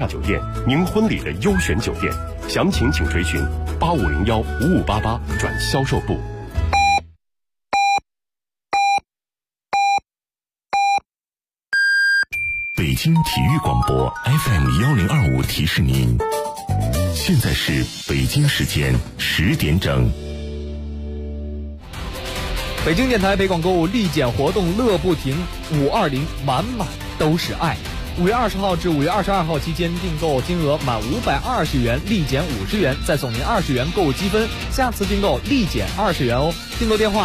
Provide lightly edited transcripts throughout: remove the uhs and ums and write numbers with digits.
帕酒店，您婚礼的优选酒店。详情请垂询85015588转销售部。 北京体育广播 FM1025提示您，现在是北京时间10点整。 北京电台北广购物立减活动乐不停，520满满都是爱。5月20号至5月22号期间，订购金额满520元立减50元，再送您20元购物积分，下次订购立减20元哦。订购电话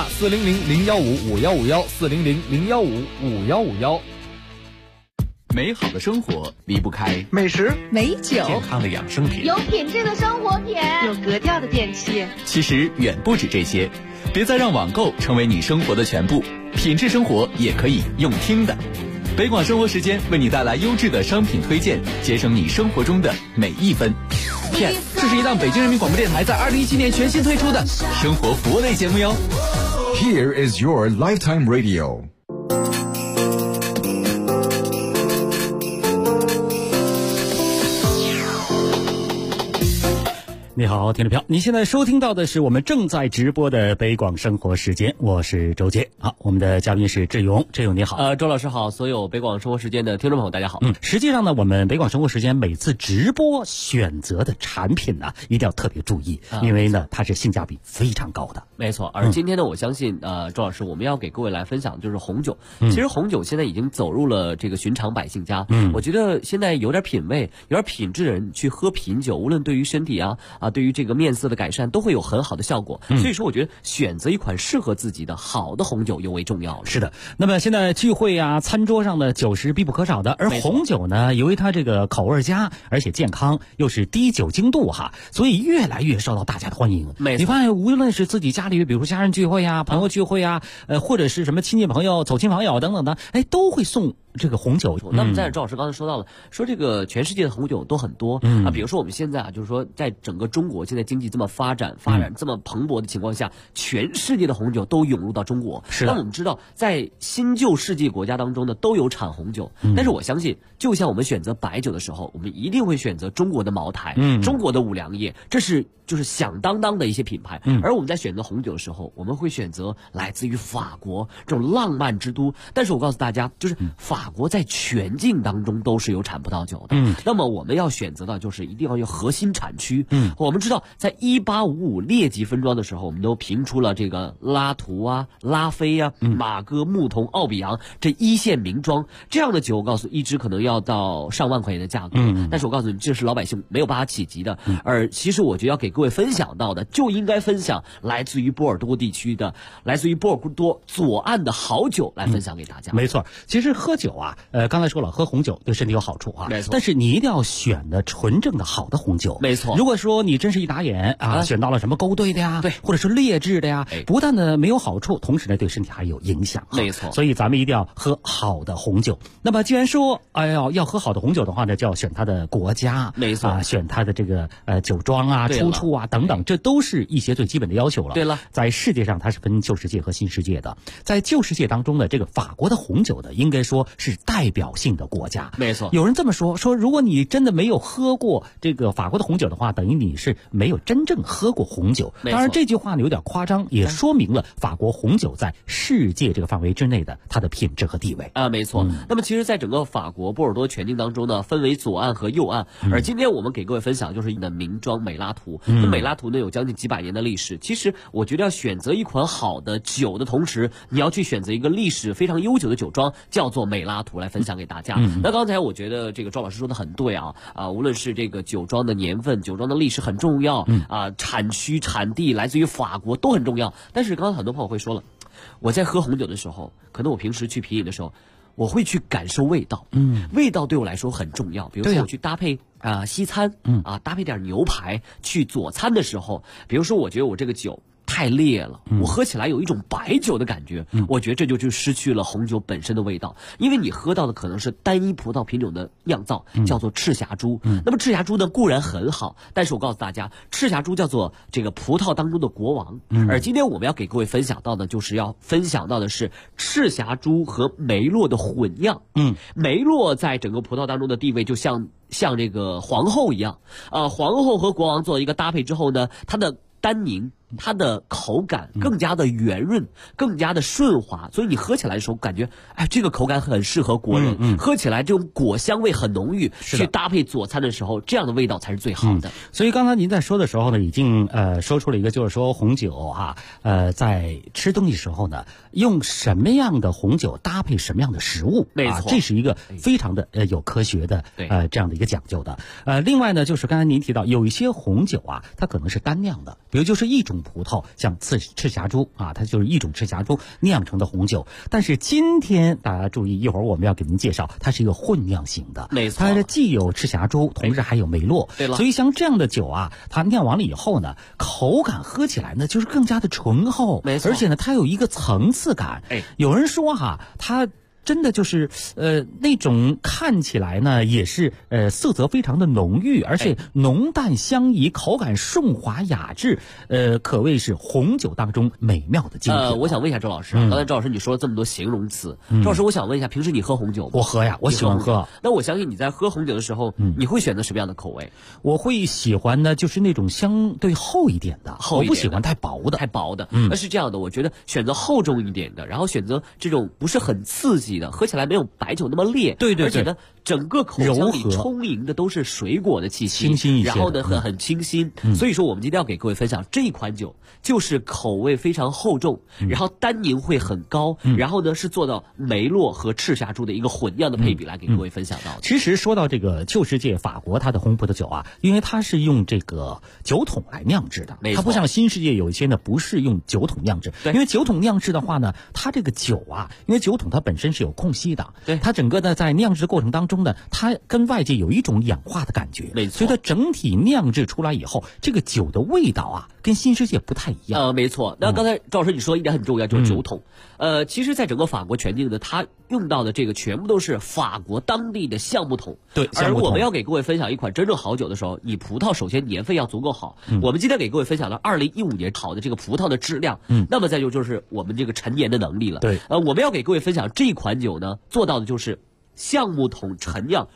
400-015-5151，400-015-5151。 美好的生活离不开美食、 美酒、 健康的养生品， 有品质的生活品， 有格调的电器。 其实远不止这些，别再让网购成为你生活的全部，品质生活也可以用听的。北广生活时间为你带来优质的商品推荐，节省你生活中的每一分。Yes， 这是一档北京人民广播电台在2017年全新推出的生活服务类节目哟。 Here is your lifetime radio。 你好，听众朋友，你现在收听到的是我们正在直播的北广生活时间，我是周杰。好，我们的嘉宾是志勇，志勇你好。 周老师好，所有北广生活时间的听众朋友大家好。 实际上呢，我们北广生活时间每次直播选择的产品呢，一定要特别注意，因为呢，它是性价比非常高的。 没错，而今天呢，我相信周老师，我们要给各位来分享就是红酒。其实红酒现在已经走入了这个寻常百姓家。我觉得现在有点品味、有点品质的人去喝品酒，无论对于身体对于这个面色的改善都会有很好的效果。所以说我觉得选择一款适合自己的好的红酒尤为重要了。 是的，那么现在聚会啊，餐桌上的酒是必不可少的，而红酒呢，由于它这个口味佳，而且健康，又是低酒精度所以越来越受到大家的欢迎。你发现无论是自己家里，比如说家人聚会啊、朋友聚会啊，或者是什么亲戚朋友、走亲访友等等的，都会送这个红酒。 那么在周老师刚才说到了，说这个全世界的红酒都很多比如说我们现在就是说在整个中国现在经济这么发展这么蓬勃的情况下，全世界的红酒都涌入到中国。那我们知道在新旧世界国家当中呢都有产红酒，但是我相信就像我们选择白酒的时候，我们一定会选择中国的茅台、中国的五粮液，这是就是响当当的一些品牌。而我们在选择红酒的时候，我们会选择来自于法国这种浪漫之都。但是我告诉大家，就是法国在全境当中都是有产葡萄酒的。那么我们要选择的就是一定要有核心产区。我们知道在1855列级分庄的时候，我们都评出了这个拉图啊、拉菲啊、马哥、牧童、奥比昂这一线名庄。这样的酒我告诉一支可能要到上万块钱的价格。但是我告诉你，这是老百姓没有办法企及的。而其实我觉得要给各位分享到的，就应该分享来自于波尔多地区的、来自于波尔多左岸的好酒来分享给大家。 没错，其实喝酒刚才说了，喝红酒对身体有好处没错。 但是你一定要选的纯正的好的红酒。 没错。 如果说你真是一打眼选到了什么勾兑的呀，对，或者是劣质的呀，不但呢没有好处，同时呢对身体还有影响。 没错。 所以咱们一定要喝好的红酒。那么既然说要喝好的红酒的话呢，就要选它的国家。 没错。 选它的这个酒庄出处等等，这都是一些最基本的要求了。 对了， 在世界上它是分旧世界和新世界的。在旧世界当中呢，这个法国的红酒呢，应该说是代表性的国家。 没错。 有人这么说，如果你真的没有喝过这个法国的红酒的话，等于你是没有真正喝过红酒。当然这句话呢有点夸张，也说明了法国红酒在世界这个范围之内的它的品质和地位没错。那么其实在整个法国波尔多全境当中呢，分为左岸和右岸。而今天我们给各位分享就是你的名庄美拉图。那美拉图呢有将近几百年的历史。其实我觉得要选择一款好的酒的同时，你要去选择一个历史非常悠久的酒庄，叫做美拉图，来分享给大家。那刚才我觉得这个庄老师说的很对无论是这个酒庄的年份、酒庄的历史很重要产区、产地来自于法国都很重要。但是刚才很多朋友会说了，我在喝红酒的时候，可能我平时去品饮的时候，我会去感受味道。味道对我来说很重要。比如说我去搭配西餐搭配点牛排去佐餐的时候，比如说我觉得我这个酒太烈了，我喝起来有一种白酒的感觉，我觉得这就失去了红酒本身的味道，因为你喝到的可能是单一葡萄品种的酿造，叫做赤霞珠。那么赤霞珠呢固然很好，但是我告诉大家，赤霞珠叫做这个葡萄当中的国王。而今天我们要给各位分享到的，就是要分享到的是赤霞珠和梅洛的混酿。梅洛在整个葡萄当中的地位就像这个皇后一样，皇后和国王做一个搭配之后呢，它的单宁，它的口感更加的圆润，更加的顺滑，所以你喝起来的时候感觉，哎，这个口感很适合国人，喝起来这种果香味很浓郁，去搭配佐餐的时候，这样的味道才是最好的。 所以刚才您在说的时候呢，已经说出了一个，就是说红酒在吃东西时候呢，用什么样的红酒搭配什么样的食物， 没错， 这是一个非常的有科学的这样的一个讲究的。另外呢，就是刚才您提到有一些红酒啊，它可能是单酿的，比如就是一种葡萄，像赤霞珠啊，它就是一种赤霞珠酿成的红酒。但是今天大家注意，一会儿我们要给您介绍，它是一个混酿型的， 没错， 它既有赤霞珠，同时还有梅洛。 对了， 所以像这样的酒啊，它酿完了以后呢，口感喝起来呢就是更加的醇厚， 没错， 而且呢它有一个层次感。有人说它真的就是那种看起来呢也是色泽非常的浓郁，而且浓淡相宜，口感顺滑雅致，可谓是红酒当中美妙的精品。 我想问一下周老师，刚才周老师你说了这么多形容词，周老师我想问一下，平时你喝红酒吗？ 我喝呀，我喜欢喝。 那我相信你在喝红酒的时候，你会选择什么样的口味？ 我会喜欢呢，就是那种相对厚一点的，我不喜欢太薄的。 那是这样的，我觉得选择厚重一点的，然后选择这种不是很刺激的，喝起来没有白酒那么烈， 对， 而且呢，整个口腔里充盈的都是水果的气息， 清新一些， 然后呢很清新。所以说我们今天要给各位分享这一款酒，就是口味非常厚重，然后单宁会很高，然后呢是做到梅洛和赤霞珠的一个混酿的配比来给各位分享到的。 其实说到这个旧世界法国它的红葡萄酒啊，因为它是用这个酒桶来酿制的，它不像新世界有一些呢不是用酒桶酿制，因为酒桶酿制的话呢，它这个酒啊，因为酒桶它本身是有空隙的，它整个呢在酿制过程当中呢，它跟外界有一种氧化的感觉， 没错， 所以它整体酿制出来以后，这个酒的味道啊跟新世界不太一样。 没错。那刚才赵老师你说一点很重要，就是酒桶。其实在整个法国全境的，它用到的这个全部都是法国当地的橡木桶。 对， 而我们要给各位分享一款真正好酒的时候，你葡萄首先年份要足够好。我们今天给各位分享了2015年好的这个葡萄的质量，那么再就是我们这个陈年的能力了。 对， 我们要给各位分享这款酒呢，做到的就是橡木桶陈酿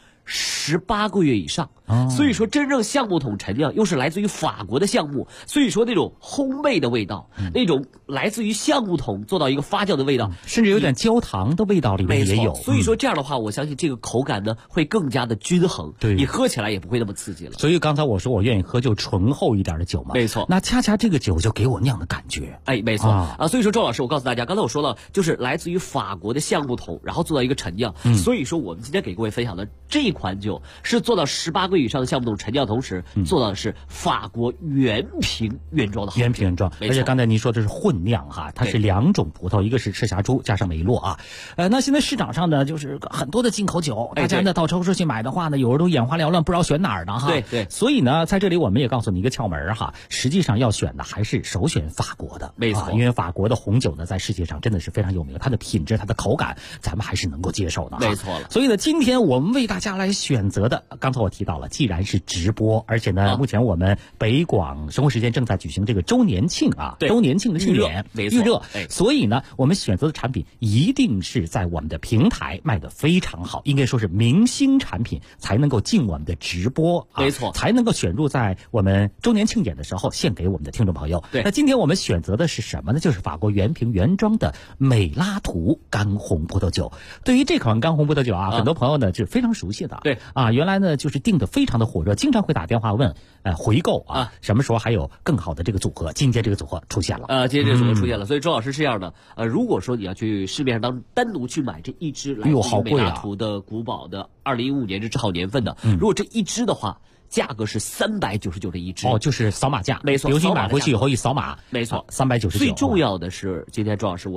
18个月以上。所以说真正橡木桶陈酿又是来自于法国的橡木，所以说那种烘焙的味道，那种来自于橡木桶做到一个发酵的味道， 甚至有点焦糖的味道里面也有。 所以说这样的话，我相信这个口感呢会更加的均衡， 对， 你喝起来也不会那么刺激了。 所以刚才我说我愿意喝就醇厚一点的酒嘛， 没错。 那恰恰这个酒就给我酿的感觉， 没错所以说周老师，我告诉大家，刚才我说了，就是来自于法国的橡木桶，然后做到一个陈酿。所以说我们今天给各位分享的这款酒是做到18个月以上的橡木桶陈酿，同时做到的是法国原瓶原装的原瓶原装。而且刚才您说的是混酿它是2种葡萄，一个是赤霞珠加上梅洛啊。那现在市场上呢，就是很多的进口酒，大家呢到超市去买的话呢，有时都眼花缭乱，不知道选哪儿呢哈。 对。 所以呢，在这里我们也告诉你一个窍门哈，实际上要选的还是首选法国的， 没错。 因为法国的红酒呢，在世界上真的是非常有名，它的品质、它的口感，咱们还是能够接受的。 没错了。 所以呢，今天我们为大家来选择的，刚才我提到了，既然是直播，而且呢，目前我们北广生活时间正在举行这个周年庆周年庆的庆典预热，所以呢，我们选择的产品一定是在我们的平台卖得非常好，应该说是明星产品才能够进我们的直播， 没错， 才能够选入在我们周年庆典的时候献给我们的听众朋友。 对， 那今天我们选择的是什么呢？就是法国原瓶原装的美拉图干红葡萄酒。对于这款干红葡萄酒很多朋友呢是非常熟悉的。 对原来呢就是订的非常的火热，经常会打电话问回购什么时候还有更好的这个组合。今天这个组合出现了， 今天这个组合出现了。所以周老师是这样的，如果说你要去市面上单独去买这一支来自于美拉图的古堡的2015年这好年份的，如果这一支的话，价格是399的一支。 就是扫码价， 没错。 比如你买回去以后一扫码， 没错， 399。 最重要的是，今天周老师我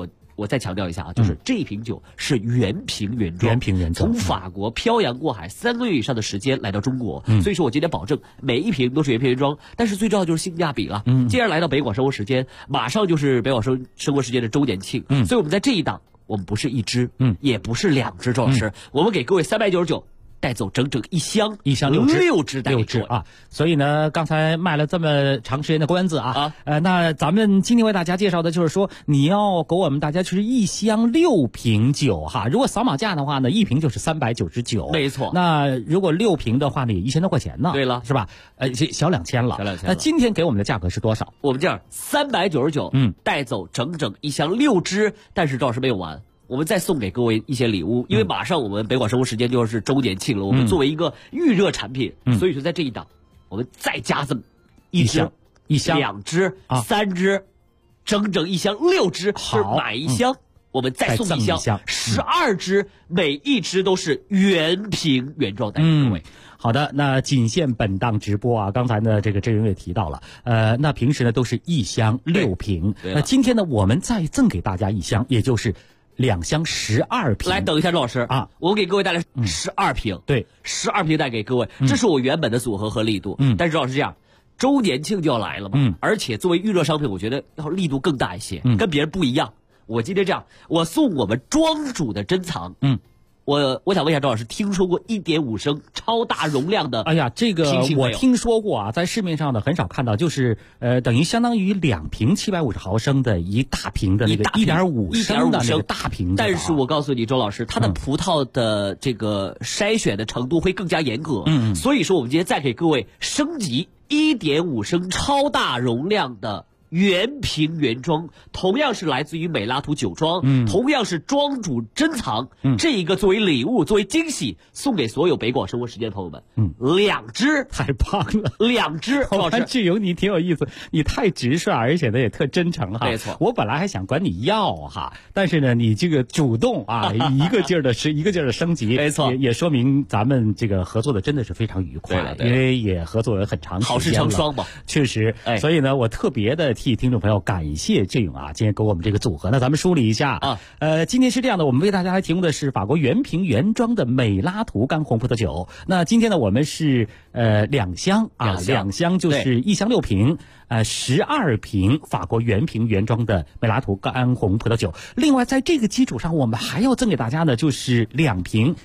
我再强调一下啊，就是这瓶酒是原瓶原装， 原瓶原装， 从法国漂洋过海3个月以上的时间来到中国，所以说我今天保证每一瓶都是原瓶原装，但是最重要就是性价比了。既然来到北广生活时间，马上就是北广生活时间的周年庆，所以我们在这一档，我们不是1支，也不是2支，周老师，我们给各位399。带走整整一箱6支带给各位啊！所以呢，刚才卖了这么长时间的关子啊，那咱们今天为大家介绍的就是说，你要给我们大家就是一箱6瓶酒哈。如果扫码价的话呢，一瓶就是399， 没错。 那如果6瓶的话呢，也1000多块钱呢。 对了， 是吧？小2000了。那今天给我们的价格是多少？ 我们这样399，带走整整一箱6支，但是赵老师没有完。我们再送给各位一些礼物，因为马上我们北广生活时间就是周年庆了，我们作为一个预热产品，所以说在这一档，我们再加这么一箱、2支、3支，整整一箱6支，就是买一箱，我们再送一箱12支，每一支都是原瓶原装带给各位。 好的，那仅限本档直播啊。刚才呢，这个郑云也提到了，那平时呢都是一箱6瓶，那今天呢我们再赠给大家一箱，也就是2箱12瓶。 来，等一下，周老师啊，我给各位带来12瓶， 对 ，12瓶带给各位，这是我原本的组合和力度。但是周老师这样，周年庆就要来了嘛，而且作为预热商品，我觉得要力度更大一些，跟别人不一样。我今天这样，我送我们庄主的珍藏，我想问一下周老师，听说过1.5升超大容量的？ 哎呀，这个我听说过啊，在市面上呢很少看到，就是等于相当于2瓶750毫升的一大瓶的那个1.5升的那个大瓶。 但是我告诉你，周老师，它的葡萄的这个筛选的程度会更加严格，所以说我们今天再给各位升级1.5升超大容量的原瓶原装，同样是来自于美拉图酒庄，同样是庄主珍藏，这一个作为礼物，作为惊喜，送给所有北广生活时间的朋友们，2支， 太棒了 ，2支。 我看志勇你挺有意思，你太直率，而且呢也特真诚哈。 没错， 我本来还想管你要哈，但是呢你这个主动啊，一个劲儿的升级， 没错， 也说明咱们这个合作的真的是非常愉快，因为也合作了很长时间了， 好事成双嘛， 确实。所以呢，我特别的替听众朋友感谢志勇啊，今天给我们这个组合。那咱们梳理一下啊，今天是这样的，我们为大家来提供的是法国原瓶原装的美拉图干红葡萄酒。那今天呢，我们是2箱啊，2箱就是1箱6瓶，12瓶法国原瓶原装的美拉图干红葡萄酒。另外，在这个基础上，我们还要赠给大家的就是2瓶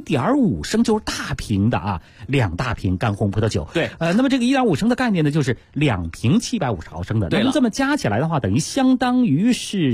1.5升，就是大瓶的啊，2大瓶干红葡萄酒。 对， 那么这个1.5升的概念呢，就是2瓶750毫升的。那么这么加起来的话，等于相当于是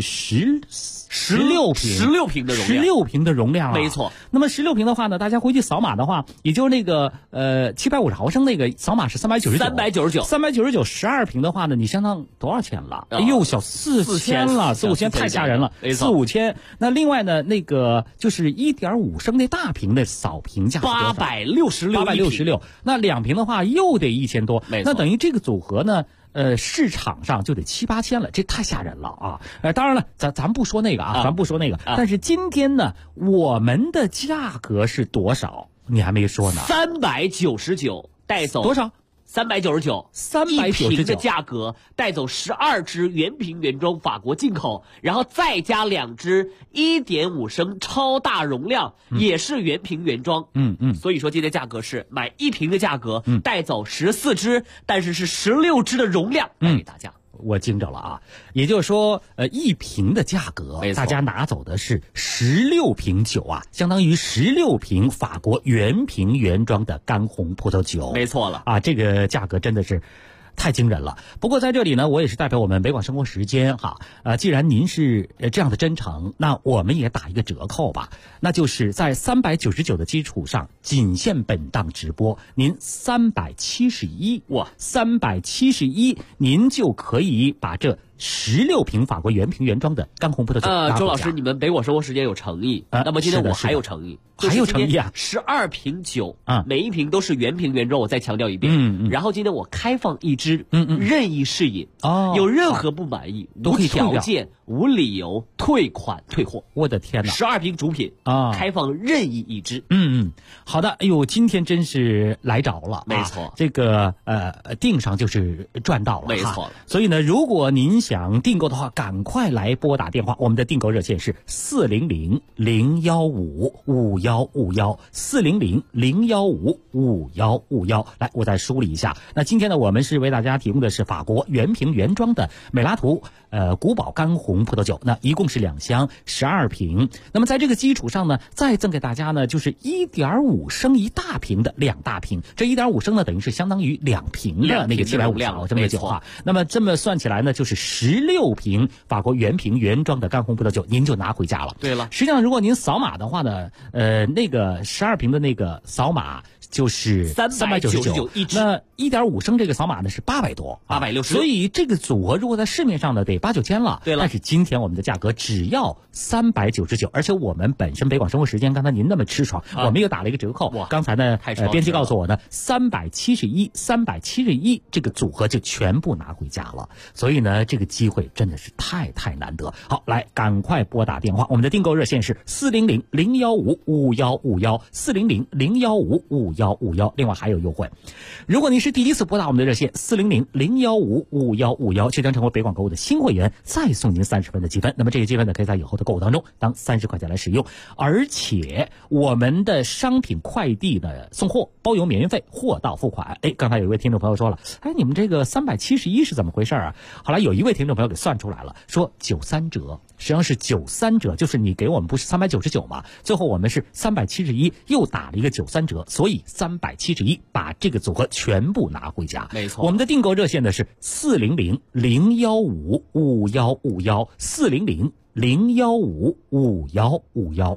16瓶的容量，16瓶的容量啊， 没错。 那么16瓶的话呢，大家回去扫码的话，也就是那个750毫升那个扫码是399 12瓶的话呢，你相当多少钱了？哎呦，小4000了，4、5千太吓人了，4、5千。那另外呢，那个就是1.5升那大瓶的扫瓶价866，那2瓶的话又得1000多，那等于这个组合呢，市场上就得7、8千了，这太吓人了啊！当然了，咱不说那个啊，咱不说那个。但是今天呢，我们的价格是多少？你还没说呢。 399带走多少 ？399，一瓶的价格带走12支原瓶原装法国进口，然后再加2支1.5升超大容量，也是原瓶原装。所以说今天价格是买1瓶的价格，带走14支，但是是16支的容量带给大家。 我惊着了啊！也就是说，1瓶的价格，大家拿走的是16瓶酒啊，相当于16瓶法国原瓶原装的干红葡萄酒。 没错了啊，这个价格真的是太惊人了。不过在这里呢，我也是代表我们北广生活时间哈，既然您是这样的真诚，那我们也打一个折扣吧，那就是在399的基础上，仅限本档直播，您371，哇，371，您就可以把这16瓶法国原瓶原装的干红葡萄酒。 周老师，你们北广生活时间有诚意，那么今天我还有诚意， 还有诚意啊 ！12瓶酒每一瓶都是原瓶原装，我再强调一遍。然后今天我开放1支，任意试饮，有任何不满意，无条件、无理由退款退货。 我的天哪 ！12瓶主品开放任意1支。 好的，哎呦，今天真是来着了， 没错， 这个订上就是赚到了， 没错。 所以呢，如果您想订购的话，赶快来拨打电话，我们的订购热线是400-015-5151，400-015-5151。来，我再梳理一下。那今天呢，我们是为大家提供的是法国原瓶原装的美拉图古堡干红葡萄酒，那一共是2箱12瓶。那么在这个基础上呢，再赠给大家呢就是 1.5 升一大瓶的2大瓶，这 1.5 升呢等于是相当于2瓶的那个750毫升的酒啊。那么这么算起来呢，就是16瓶法国原瓶原装的干红葡萄酒，您就拿回家了。 对了， 实际上如果您扫码的话呢，那个12瓶的那个扫码就是399 一支， 那 1.5 升这个扫码呢是800多 ，860， 所以这个组合如果在市面上呢得8、9千了。 对了， 但是今天我们的价格只要399，而且我们本身北广生活时间，刚才您那么吃爽，我们又打了一个折扣。刚才呢，编辑告诉我呢，371这个组合就全部拿回家了。所以呢，这个机会真的是太难得。好，来赶快拨打电话，我们的订购热线是400-015-5151，400-015-5151。另外还有优惠，如果您是第一次拨打我们的热线400-015-5151，就将成为北广购物的新会员，再送您30分的积分。那么这些积分呢，可以在以后的购物当中当30块钱来使用。而且我们的商品快递的送货包邮免运费，货到付款。刚才有一位听众朋友说了，你们这个371是怎么回事啊？后来有一位听众朋友给算出来了，说93折，实际上是93折，就是你给我们不是399吗？最后我们是371，又打了一个93折，所以371把这个组合全部拿回家。 没错， 我们的订购热线呢是400-015-5151，400-015-5151。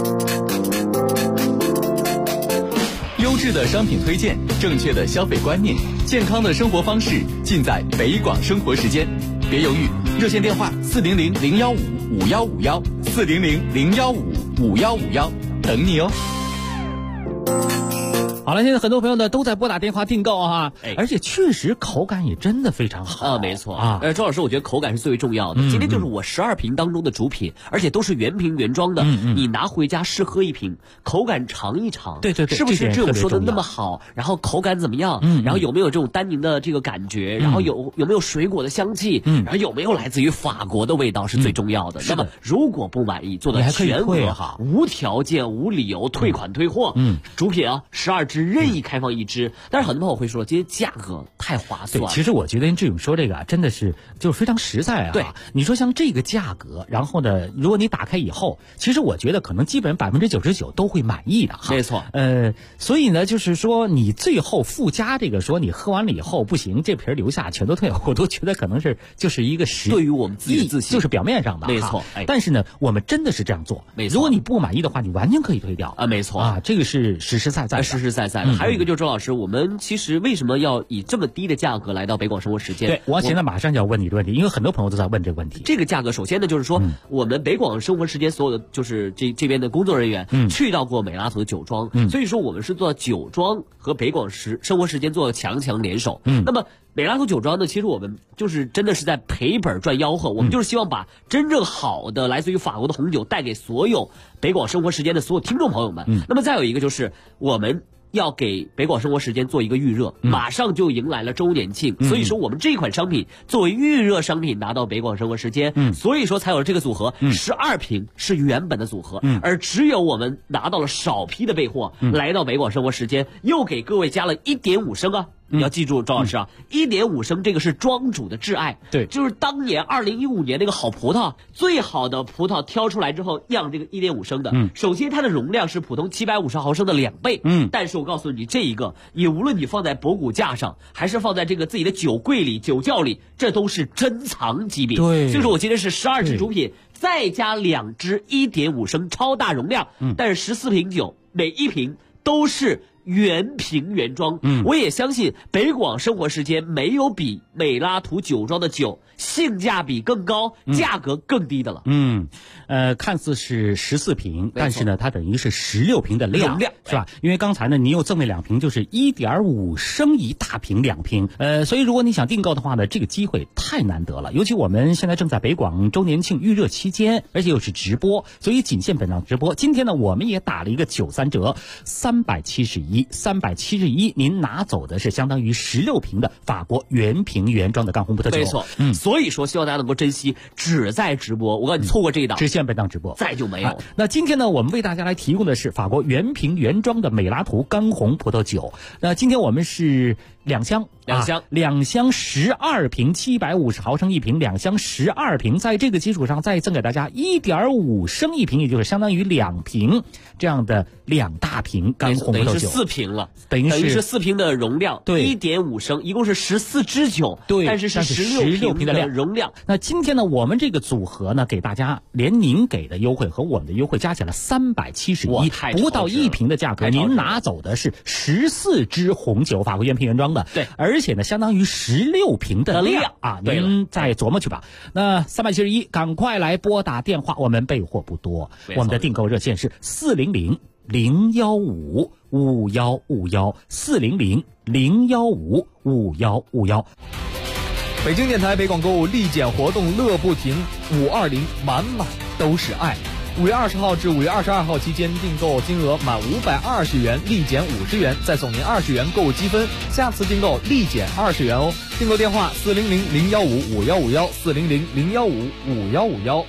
优质的商品推荐，正确的消费观念，健康的生活方式，尽在北广生活时间。别犹豫，热线电话400-015-5151，400-015-5151，等你哦。 好了，现在很多朋友呢都在拨打电话订购哈，而且确实口感也真的非常好没错啊。周老师，我觉得口感是最为重要的。今天就是我12瓶当中的主品，而且都是原瓶原装的。你拿回家试喝一瓶，口感尝一尝， 对， 是不是这种说的那么好？然后口感怎么样？然后有没有这种单宁的这个感觉？然后有没有水果的香气？然后有没有来自于法国的味道是最重要的。那么如果不满意，做到全额无条件无理由退款退货。主品啊，12支。任意开放一支，但是很多朋友会说，今天价格太划算了。 其实我觉得这种说这个真的是就是非常实在啊。 对， 你说像这个价格，然后呢，如果你打开以后，其实我觉得可能基本99%都会满意的哈。 没错。 所以呢，就是说你最后附加这个说你喝完了以后不行，这瓶留下全都退，我都觉得可能是就是一个对于我们自己的自信， 就是表面上的。 没错。 但是呢，我们真的是这样做。 没错。 如果你不满意的话，你完全可以退掉啊。没错啊，这个是实实在在的。 实实在在的。还有一个就是周老师，我们其实为什么要以这么低的价格来到北广生活时间？ 对，我现在马上就要问你的问题，因为很多朋友都在问这个问题。 这个价格，首先呢，就是说我们北广生活时间所有的就是这边的工作人员去到过美拉图的酒庄，所以说我们是做酒庄和北广生活时间做强联手。那么美拉图酒庄呢，其实我们就是真的是在赔本赚吆喝，我们就是希望把真正好的来自于法国的红酒带给所有北广生活时间的所有听众朋友们。那么再有一个就是我们要给北广生活时间做一个预热，马上就迎来了周年庆，所以说我们这款商品作为预热商品拿到北广生活时间，所以说才有了这个组合。12瓶是原本的组合，而只有我们拿到了少批的备货，来到北广生活时间，又给各位加了1.5升啊。你要记住，周老师啊，1.5升这个是庄主的挚爱， 对， 就是当年2015年那个好葡萄，最好的葡萄挑出来之后酿这个1.5升的，首先它的容量是普通750毫升的2倍，但是我告诉你，这一个你无论你放在博古架上，还是放在这个自己的酒柜里、酒窖里，这都是珍藏级别。 对， 所以说我今天是12支主品，再加2支1.5升超大容量，但是14瓶酒，每一瓶都是原瓶原装。我也相信北广生活时间没有比美拉图酒庄的酒性价比更高、价格更低的了。 看似是14瓶，但是呢，它等于是16瓶的量，是吧？因为刚才呢，你又赠了2瓶，就是 1.5升一大瓶2瓶。所以如果你想订购的话呢，这个机会太难得了。尤其我们现在正在北广周年庆预热期间，而且又是直播，所以仅限本档直播。今天呢，我们也打了一个93折，371。 371，您拿走的是相当于16瓶的法国原瓶原装的干红葡萄酒。 没错，所以说希望大家能够珍惜，只在直播。我告诉你，错过这一档， 只限本档直播， 再就没有。 那今天呢，我们为大家来提供的是法国原瓶原装的美拉图干红葡萄酒。那今天我们是两箱12瓶，750毫升一瓶，2箱12瓶，在这个基础上再赠给大家1.5升一瓶，也就是相当于2瓶这样的2大瓶干红葡萄酒， 等于是4瓶了， 等于是 4瓶的容量， 对 ，1.5升，一共是14支酒， 对， 但是16瓶的容量。 那今天呢，我们这个组合呢，给大家连您给的优惠和我们的优惠加起来371，不到1瓶的价格，您拿走的是14支红酒，法国原瓶原装的， 对， 而且呢，相当于16瓶的量啊，您再琢磨去吧。那371，赶快来拨打电话，我们备货不多，我们的订购热线是400-015-5151，400-015-5151。 北京电台北广购物立减活动乐不停，520满满都是爱。5月20号至5月22号期间，订购金额满520元立减50元，再送您20元购物积分，下次订购立减20元哦。订购电话400-015-5151，400-015-5151。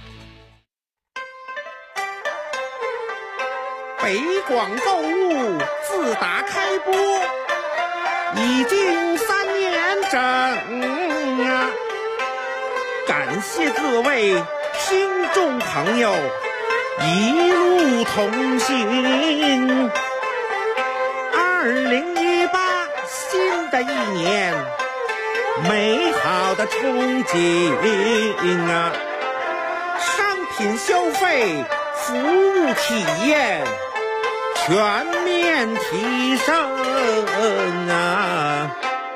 北广购物自打开播已经3年整啊，感谢各位听众朋友一路同行。2018新的一年，美好的憧憬啊，商品消费，服务体验全面提升啊！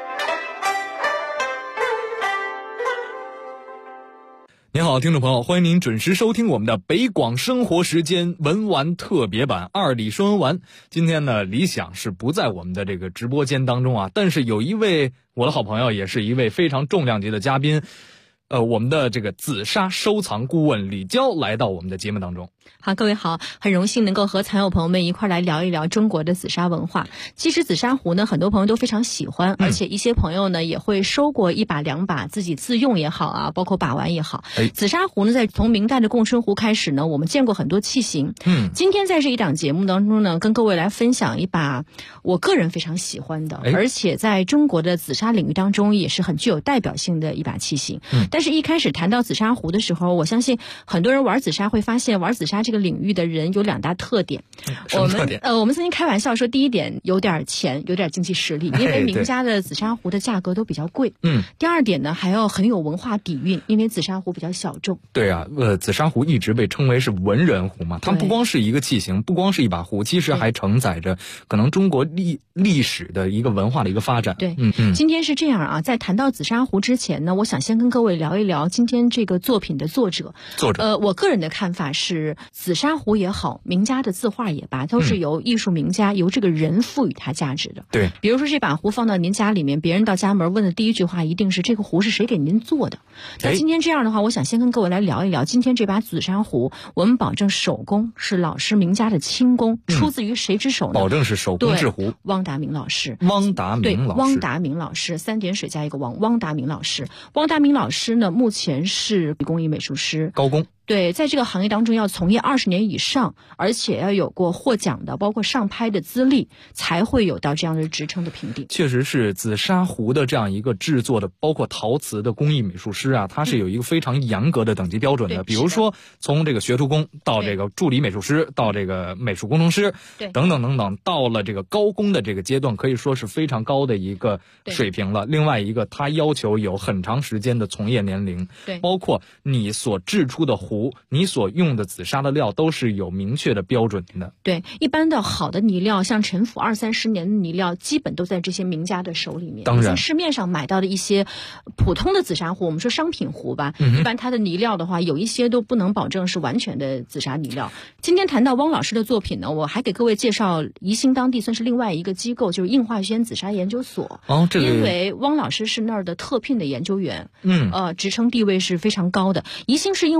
您好，听众朋友，欢迎您准时收听我们的北广生活时间文玩特别版2里说文玩。今天呢，李想是不在我们的这个直播间当中啊，但是有一位我的好朋友，也是一位非常重量级的嘉宾，我们的这个紫砂收藏顾问李娇来到我们的节目当中。 好，各位好，很荣幸能够和藏友朋友们一块来聊一聊中国的紫砂文化。其实紫砂壶呢，很多朋友都非常喜欢，而且一些朋友呢也会收过1把2把，自己自用也好啊，包括把玩也好。紫砂壶呢，在从明代的供春壶开始呢，我们见过很多器型。今天在这一档节目当中呢，跟各位来分享一把我个人非常喜欢的，而且在中国的紫砂领域当中也是很具有代表性的一把器型。但是一开始谈到紫砂壶的时候，我相信很多人玩紫砂会发现，玩紫砂这个领域的人有2大特点。我们曾经开玩笑说，第一点有点钱，有点经济实力，因为名家的紫砂壶的价格都比较贵。第二点呢，还要很有文化底蕴，因为紫砂壶比较小众。 对啊，紫砂壶一直被称为是文人壶嘛，它不光是一个器型，不光是一把壶，其实还承载着可能中国历史的一个文化的一个发展。 对，今天是这样啊，在谈到紫砂壶之前呢，我想先跟各位聊一聊今天这个作品的作者。我个人的看法是，紫砂壶也好，名家的字画也罢，都是由艺术名家由这个人赋予它价值的。 对， 比如说这把壶放到您家里面，别人到家门问的第一句话一定是这个壶是谁给您做的。那今天这样的话，我想先跟各位来聊一聊今天这把紫砂壶，我们保证手工是老师名家的亲工，出自于谁之手呢？ 保证是手工制壶。 汪达明老师。 汪达明老师3点水加一个汪，汪达明老师。汪达明老师呢，目前是工艺美术师， 高工。 对，在这个行业当中要从业20年以上，而且要有过获奖的，包括上拍的资历，才会有到这样的职称的评定。 确实是紫砂壶的这样一个制作的，包括陶瓷的工艺美术师啊，它是有一个非常严格的等级标准的。比如说从这个学徒工到这个助理美术师，到这个美术工程师，等等等等，到了这个高工的这个阶段，可以说是非常高的一个水平了。另外一个，它要求有很长时间的从业年龄，包括你所制出的壶，你所用的紫砂的料都是有明确的标准的。 对，一般的好的泥料，像陈腐20-30年的泥料，基本都在这些名家的手里面。 当然， 在市面上买到的一些普通的紫砂壶，我们说商品壶吧，一般它的泥料的话，有一些都不能保证是完全的紫砂泥料。今天谈到汪老师的作品呢，我还给各位介绍宜兴当地算是另外一个机构，就是应化轩紫砂研究所。因为汪老师是那儿的特聘的研究员，职称地位是非常高的。宜兴市应化轩紫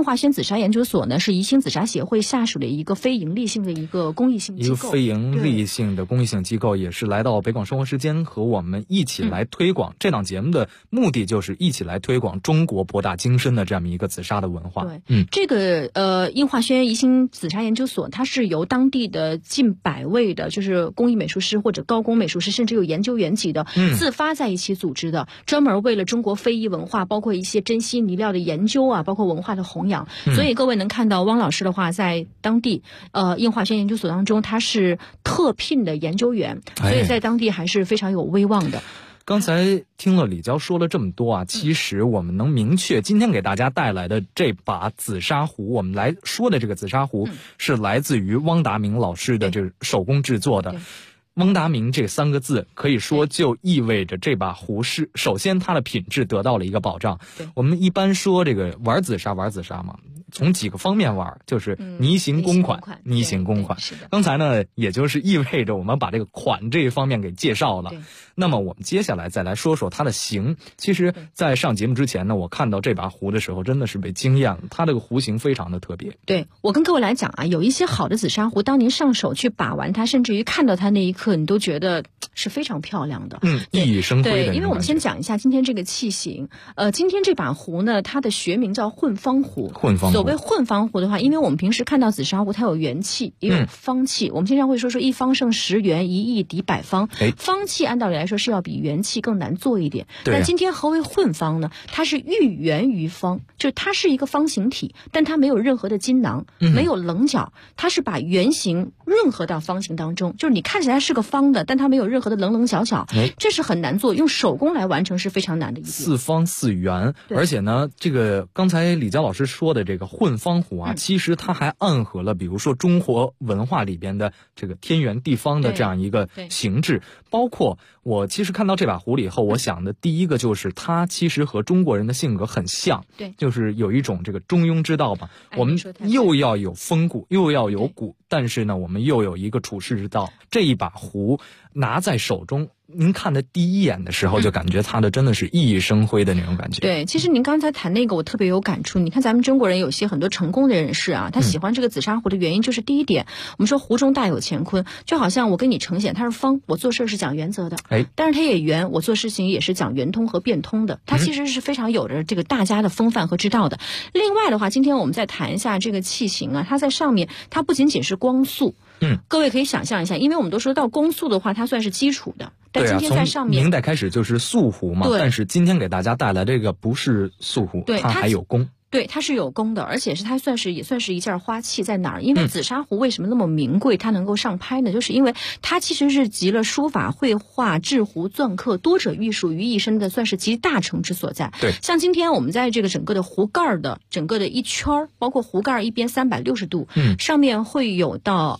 砂研究所呢是宜兴紫砂协会下属的一个非盈利性的一个公益性机构， 一个非盈利性的公益性机构，也是来到北广生活时间和我们一起来推广。这档节目的目的就是一起来推广中国博大精深的这样一个紫砂的文化。 对，这个映华轩宜兴紫砂研究所，它是由当地的近100位的，就是工艺美术师或者高工美术师，甚至有研究员级的，自发在一起组织的，专门为了中国非遗文化，包括一些珍稀泥料的研究啊，包括文化的弘扬。所以各位能看到汪老师的话，在当地映华轩研究所当中，他是特聘的研究员，所以在当地还是非常有威望的。 刚才听了李娇说了这么多啊，其实我们能明确今天给大家带来的这把紫砂壶，我们来说的这个紫砂壶是来自于汪达明老师的这个手工制作的。汪达明这3个字可以说就意味着这把壶是首先它的品质得到了一个保障。我们一般说这个玩紫砂嘛，从几个方面玩，就是泥形公款，泥形公款。刚才呢，也就是意味着我们把这个款这一方面给介绍了。那么我们接下来再来说说它的形。其实在上节目之前呢，我看到这把壶的时候真的是被惊艳了，它这个壶形非常的特别。 对，我跟各位来讲啊，有一些好的紫砂壶，当您上手去把玩它，甚至于看到它那一刻，你都觉得是非常漂亮的， 熠熠生辉的。 对，因为我们先讲一下今天这个器型。今天这把壶呢，它的学名叫混方壶。所谓混方壶的话，因为我们平时看到紫砂壶，它有圆器也有方器。我们经常会说一方胜10圆，一易敌百方。方器按道理来说是要比圆器更难做一点。但今天何为混方呢？它是寓圆于方，就是它是一个方形体，但它没有任何的筋囊，没有棱角，它是把圆形润合到方形当中，就是你看起来是个方的，但它没有任何的棱棱角角，这是很难做，用手工来完成是非常难的一点。 4方4圆，而且呢，这个刚才李娇老师说的这个混方壶啊，其实它还暗合了比如说中国文化里边的这个天圆地方的这样一个形制。包括我其实看到这把壶了以后，我想的第一个就是它其实和中国人的性格很像，就是有一种这个中庸之道吧。我们又要有风骨，又要有骨，但是呢，我们又有一个处世之道。这一把壶拿在手中，您看的第一眼的时候就感觉它的真的是熠熠生辉的那种感觉。 对，其实您刚才谈那个我特别有感触。你看咱们中国人有些很多成功的人士啊，他喜欢这个紫砂壶的原因就是第一点，我们说壶中大有乾坤，就好像我跟你呈现它是方，我做事是讲原则的，但是它也圆，我做事情也是讲圆通和变通的，它其实是非常有着这个大家的风范和之道的。另外的话，今天我们再谈一下这个器型啊，它在上面它不仅仅是光速，各位可以想象一下，因为我们都说到光速的话，它算是基础的。但今天在上面， 从明代开始就是素壶嘛，但是今天给大家带来这个不是素壶，它还有工。 对，它是有工的，而且是它也算是一件花器。在哪儿？因为紫砂壶为什么那么名贵，它能够上拍呢？就是因为它其实是集了书法、绘画、制壶、篆刻多者艺术于一身的，算是集大成之所在。 对， 像今天我们在这个整个的壶盖的整个的一圈，包括壶盖一边360度，上面会有到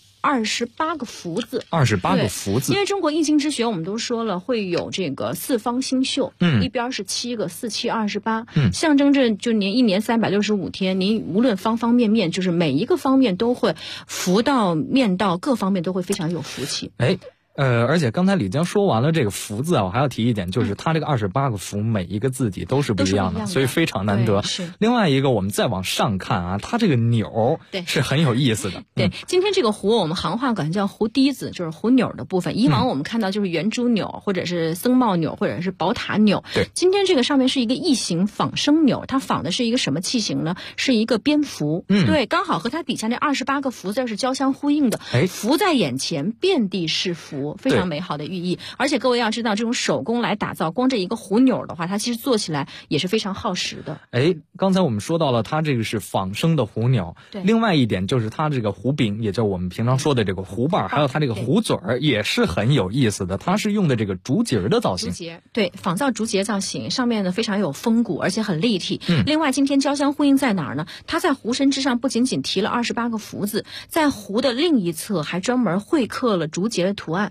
28个福字 ，28个福字。 因为中国易经之学，我们都说了会有这个4方星宿，一边是7个，4、7、28，象征着就您一年365天，您无论方方面面，就是每一个方面都会福到面到，各方面都会非常有福气。 而且刚才李江说完了这个福字啊，我还要提一点，就是它这个28个福每一个字体都是不一样的，所以非常难得。另外一个，我们再往上看啊，它这个钮是很有意思的。 对，今天这个壶我们行话管叫壶滴子，就是壶钮的部分。以往我们看到就是圆珠钮，或者是僧帽钮，或者是宝塔钮。 对， 今天这个上面是一个异形仿生钮，它仿的是一个什么器型呢？是一个蝙蝠。对，刚好和它底下那28个福字是交相呼应的。福在眼前，遍地是福，非常美好的寓意。而且各位要知道，这种手工来打造，光这一个壶钮的话，它其实做起来也是非常耗时的。 刚才我们说到了它这个是仿生的壶钮，另外一点就是它这个壶柄，也就是我们平常说的这个壶把，还有它这个壶嘴儿也是很有意思的，它是用的这个竹节的造型。 竹节，对，仿造竹节造型，上面呢非常有风骨，而且很立体。另外今天交相呼应在哪儿呢？它在壶身之上不仅仅提了28个福字，在壶的另一侧还专门绘刻了竹节的图案。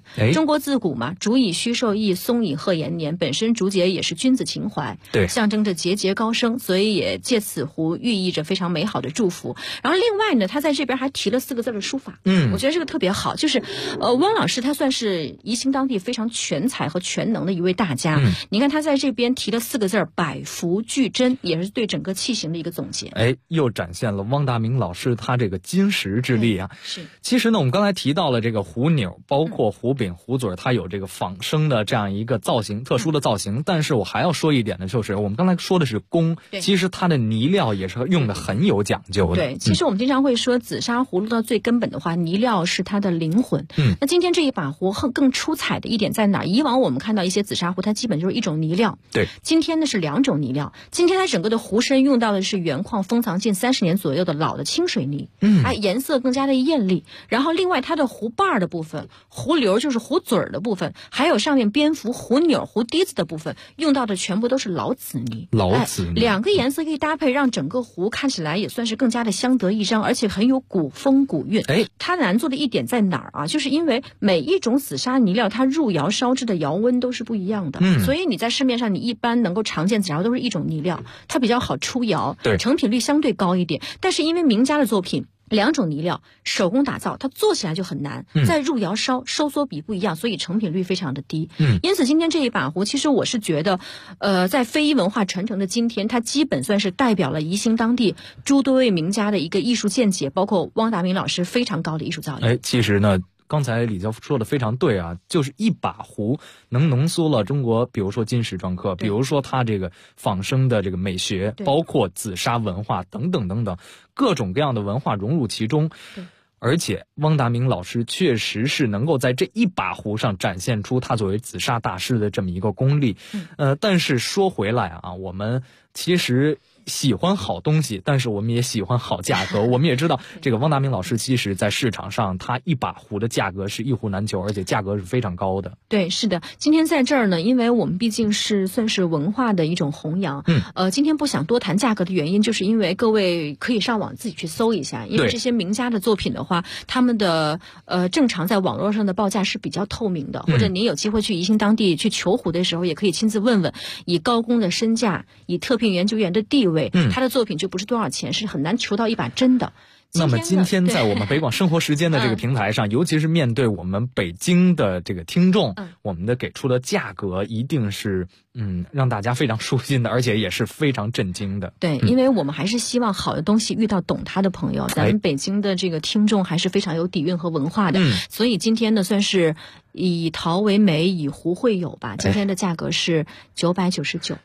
中国自古嘛，竹以虚寿意，松以贺延年，本身竹节也是君子情怀， 对， 象征着节节高升，所以也借此壶寓意着非常美好的祝福。然后另外呢，他在这边还提了4个字的书法，我觉得这个特别好，就是汪老师他算是宜兴当地非常全才和全能的一位大家。你看他在这边提了4个字，百福俱真，也是对整个器型的一个总结。 又展现了汪达明老师他这个金石之力啊。 是。 其实呢，我们刚才提到了这个壶钮，包括壶柄、壶嘴，它有这个仿生的这样一个造型，特殊的造型。但是我还要说一点呢，就是我们刚才说的是工，其实它的泥料也是用的很有讲究的。 对，其实我们经常会说紫砂壶到最根本的话，泥料是它的灵魂。那今天这一把壶更出彩的一点在哪？以往我们看到一些紫砂壶，它基本就是一种泥料。 对， 今天呢是2种泥料。今天它整个的壶身用到的是原矿封藏近30年左右的老的清水泥，颜色更加的艳丽。然后另外它的壶把的部分，壶流就是壶嘴的部分，还有上面边幅壶钮、壶滴子的部分，用到的全部都是老紫泥。 老紫泥 ，2个颜色一搭配，让整个壶看起来也算是更加的相得益彰，而且很有古风古韵。它难做的一点在哪儿啊？就是因为每一种紫砂泥料它入窑烧制的窑温都是不一样的，所以你在市面上你一般能够常见紫砂都是一种泥料，它比较好出窑，成品率相对高一点。但是因为名家的作品2种泥料手工打造，它做起来就很难，再入窑烧收缩比不一样，所以成品率非常的低。因此今天这一把壶，其实我是觉得在非遗文化传承的今天，它基本算是代表了宜兴当地诸多位名家的一个艺术见解，包括汪达明老师非常高的艺术造诣。 其实呢，刚才李教授说的非常对啊，就是一把壶能浓缩了中国，比如说金石篆刻，比如说它这个仿生的这个美学，包括紫砂文化等等等等，各种各样的文化融入其中。而且汪达明老师确实是能够在这一把壶上展现出他作为紫砂大师的这么一个功力。但是说回来啊，我们其实喜欢好东西，但是我们也喜欢好价格。我们也知道这个汪达明老师其实在市场上他一把壶的价格是一壶难求，而且价格是非常高的。 对，是的。今天在这儿呢，因为我们毕竟是算是文化的一种弘扬，今天不想多谈价格的原因，就是因为各位可以上网自己去搜一下，因为这些名家的作品的话，他们的正常在网络上的报价是比较透明的，或者您有机会去宜兴当地去求壶的时候，也可以亲自问问，以高工的身价，以特聘研究员的地位，他的作品就不是多少钱，是很难求到一把真的。 那么今天在我们北广生活时间的这个平台上，尤其是面对我们北京的这个听众，我们的给出的价格一定是让大家非常舒心的，而且也是非常震惊的。 对，因为我们还是希望好的东西遇到懂它的朋友，咱们北京的这个听众还是非常有底蕴和文化的，所以今天呢算是以陶为媒，以壶会友吧。今天的价格是999。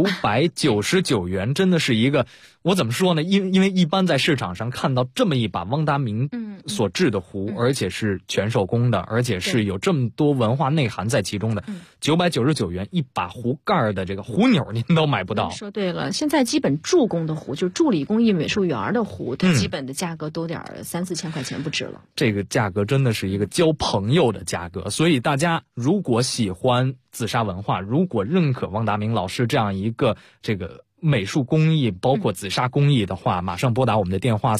999元，真的是一个，我怎么说呢？因为一般在市场上看到这么一把汪达明所制的壶，而且是全手工的，而且是有这么多文化内涵在其中的，999元一把壶盖的这个壶钮您都买不到。 说对了，现在基本助工的壶，就是助理工艺美术园的壶，它基本的价格都得3-4千块钱不止了。 这个价格真的是一个交朋友的价格，所以大家如果喜欢紫砂文化，如果认可汪达明老师这样一个这个美术工艺，包括紫砂工艺的话，马上拨打我们的电话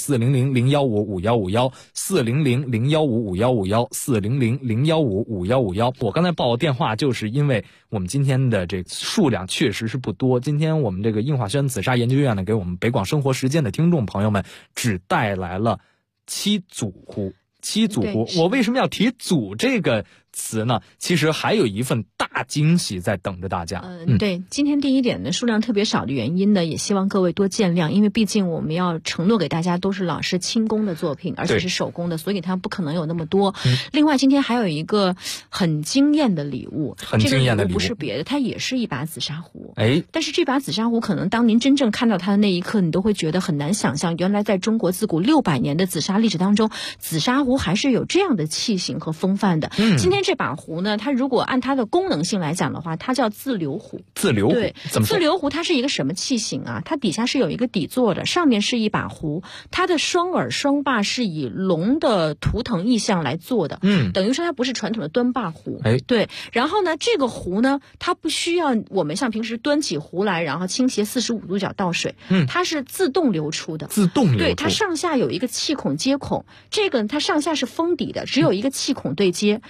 400-015-5151，400-015-5151，400-015-5151。我刚才报电话就是因为我们今天的这数量确实是不多，今天我们这个映华轩紫砂研究院呢，给我们北广生活实践的听众朋友们只带来了7组壶。7组壶，我为什么要提组这个词呢？其实还有一份大惊喜在等着大家。 对，今天第一点呢，数量特别少的原因呢，也希望各位多见谅，因为毕竟我们要承诺给大家都是老师亲工的作品，而且是手工的，所以它不可能有那么多。另外，今天还有一个很惊艳的礼物， 这个礼物不是别的，它也是一把紫砂壶。但是这把紫砂壶可能当您真正看到它的那一刻，你都会觉得很难想象，原来在中国自古600年的紫砂历史当中，紫砂壶还是有这样的器型和风范的。今天这把壶呢，它如果按它的功能性来讲的话，它叫自流壶。 自流壶， 对， 怎么说？ 自流壶它是一个什么器型啊？它底下是有一个底座的，上面是一把壶，它的双耳双把是以龙的图腾意象来做的。等于说它不是传统的端把壶。对。然后呢，这个壶呢，它不需要我们像平时端起壶来，然后倾斜45度角倒水。它是自动流出的。 自动流出。 对，它上下有一个气孔接孔，这个它上下是封底的，只有一个气孔对接。这个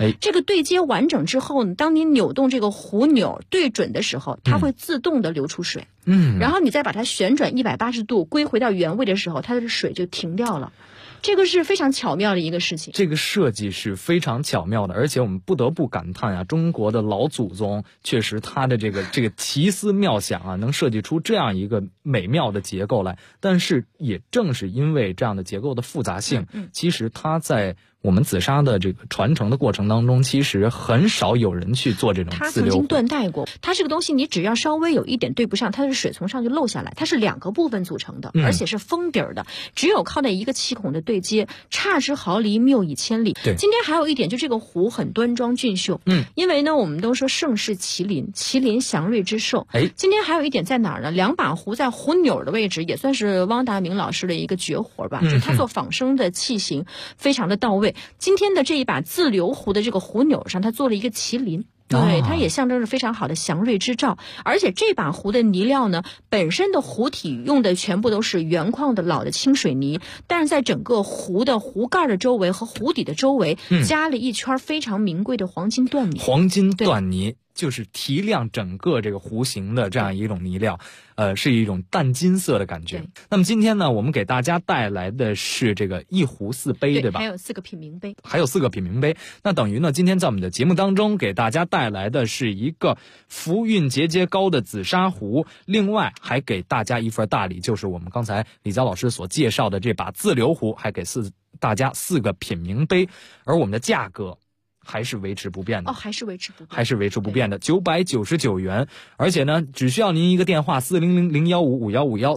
对接完整之后呢，当你扭动这个壶钮对准的时候，它会自动的流出水。然后你再把它旋转180度归回到原位的时候，它的水就停掉了。这个是非常巧妙的一个事情， 这个设计是非常巧妙的，而且我们不得不感叹啊，中国的老祖宗确实他的这个奇思妙想啊，能设计出这样一个美妙的结构来。但是也正是因为这样的结构的复杂性，其实它在我们紫砂的这个传承的过程当中，其实很少有人去做这种自流壶。 它曾经断代过，它这个东西你只要稍微有一点对不上，它的水从上就漏下来。它是2个部分组成的，而且是封底儿的，只有靠那一个气孔的对接，差之毫厘，谬以千里。 对， 今天还有一点，就这个壶很端庄俊秀。因为呢，我们都说盛世麒麟，麒麟祥瑞之寿。今天还有一点在哪儿呢？2把壶在壶钮的位置，也算是汪达明老师的一个绝活吧，就是他做仿生的器型非常的到位。今天的这一把自流壶的这个壶钮上，它做了一个麒麟。对，它也象征着非常好的祥瑞之兆。而且这把壶的泥料呢，本身的壶体用的全部都是原矿的老的清水泥，但是在整个壶的壶盖的周围和壶底的周围，加了一圈非常名贵的黄金缎泥。 黄金缎泥就是提亮整个这个壶形的这样一种泥料，是一种淡金色的感觉。那么今天呢，我们给大家带来的是这个一壶4杯，对吧？ 还有4个品茗杯。 还有4个品茗杯。那等于呢，今天在我们的节目当中给大家带来的是一个福运节节高的紫砂壶，另外还给大家一份大礼，就是我们刚才李佳老师所介绍的这把自流壶，还给大家4个品茗杯，而我们的价格还是维持不变的。 还是维持不变的，999元。而且呢，只需要您一个电话，400-015-5151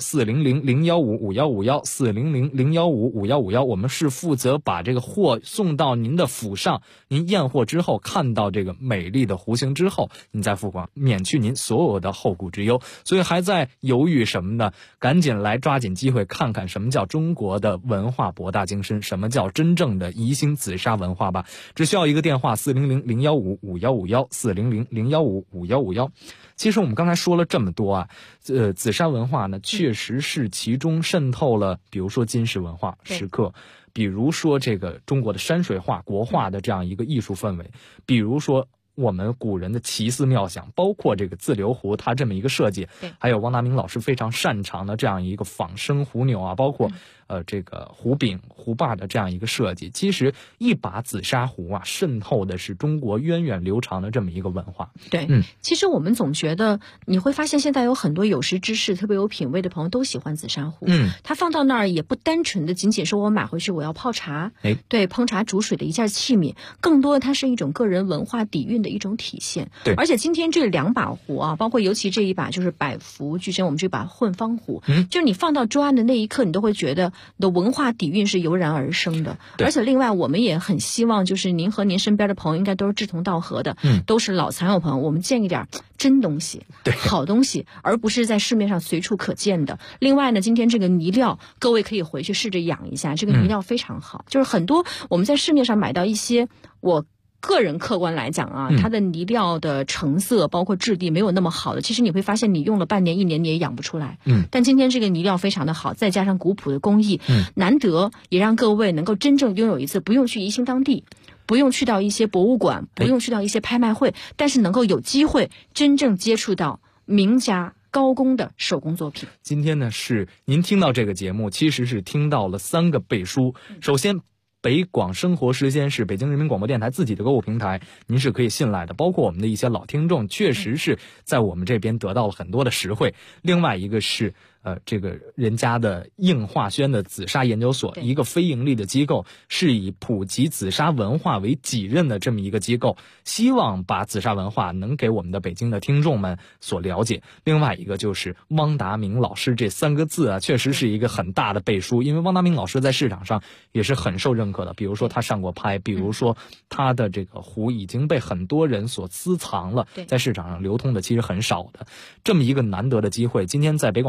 400-015-5151 400-015-5151，我们是负责把这个货送到您的府上，您验货之后看到这个美丽的壶形之后，您再付款，免去您所有的后顾之忧。所以还在犹豫什么呢？赶紧来抓紧机会看看什么叫中国的文化博大精深，什么叫真正的宜兴紫砂文化吧。只需要一个电话400-015-5151 400-015-5151。其实我们刚才说了这么多啊，紫砂文化呢，确实是其中渗透了，比如说金石文化石刻，比如说这个中国的山水画国画的这样一个艺术氛围，比如说我们古人的奇思妙想，包括这个自流壶它这么一个设计，还有汪达明老师非常擅长的这样一个仿生壶钮啊，包括这个壶柄壶把的这样一个设计。其实一把紫砂壶啊，渗透的是中国源远流长的这么一个文化。 对，其实我们总觉得你会发现现在有很多有识之士特别有品位的朋友都喜欢紫砂壶。它放到那儿也不单纯的仅仅是我买回去我要泡茶，对，烹茶煮水的一件器皿，更多的它是一种个人文化底蕴的一种体现。 对， 而且今天这2把壶啊，包括尤其这一把就是百福聚珍，我们这把混方壶，就是你放到桌案的那一刻，你都会觉得你的文化底蕴是油然而生的。而且另外我们也很希望就是您和您身边的朋友应该都是志同道合的，都是老残友朋友，我们见一点真东西，好东西，而不是在市面上随处可见的。另外呢，今天这个泥料各位可以回去试着养一下，这个泥料非常好，就是很多我们在市面上买到一些，我个人客观来讲啊，它的泥料的成色包括质地没有那么好的，其实你会发现你用了半年1年你也养不出来。但今天这个泥料非常的好，再加上古朴的工艺，难得也让各位能够真正拥有一次不用去宜兴当地，不用去到一些博物馆，不用去到一些拍卖会，但是能够有机会真正接触到名家高工的手工作品。 今天呢，是您听到这个节目其实是听到了3个背书。首先，北广生活时间是北京人民广播电台自己的购物平台，您是可以信赖的，包括我们的一些老听众确实是在我们这边得到了很多的实惠。另外一个是这个人家的应化轩的紫砂研究所，一个非盈利的机构，是以普及紫砂文化为己任的这么一个机构，希望把紫砂文化能给我们的北京的听众们所了解。另外一个就是汪达明老师这3个字啊，确实是一个很大的背书，因为汪达明老师在市场上也是很受认可的，比如说他上过拍，比如说他的这个壶已经被很多人所私藏了，在市场上流通的其实很少的。这么一个难得的机会，今天在北广生活时间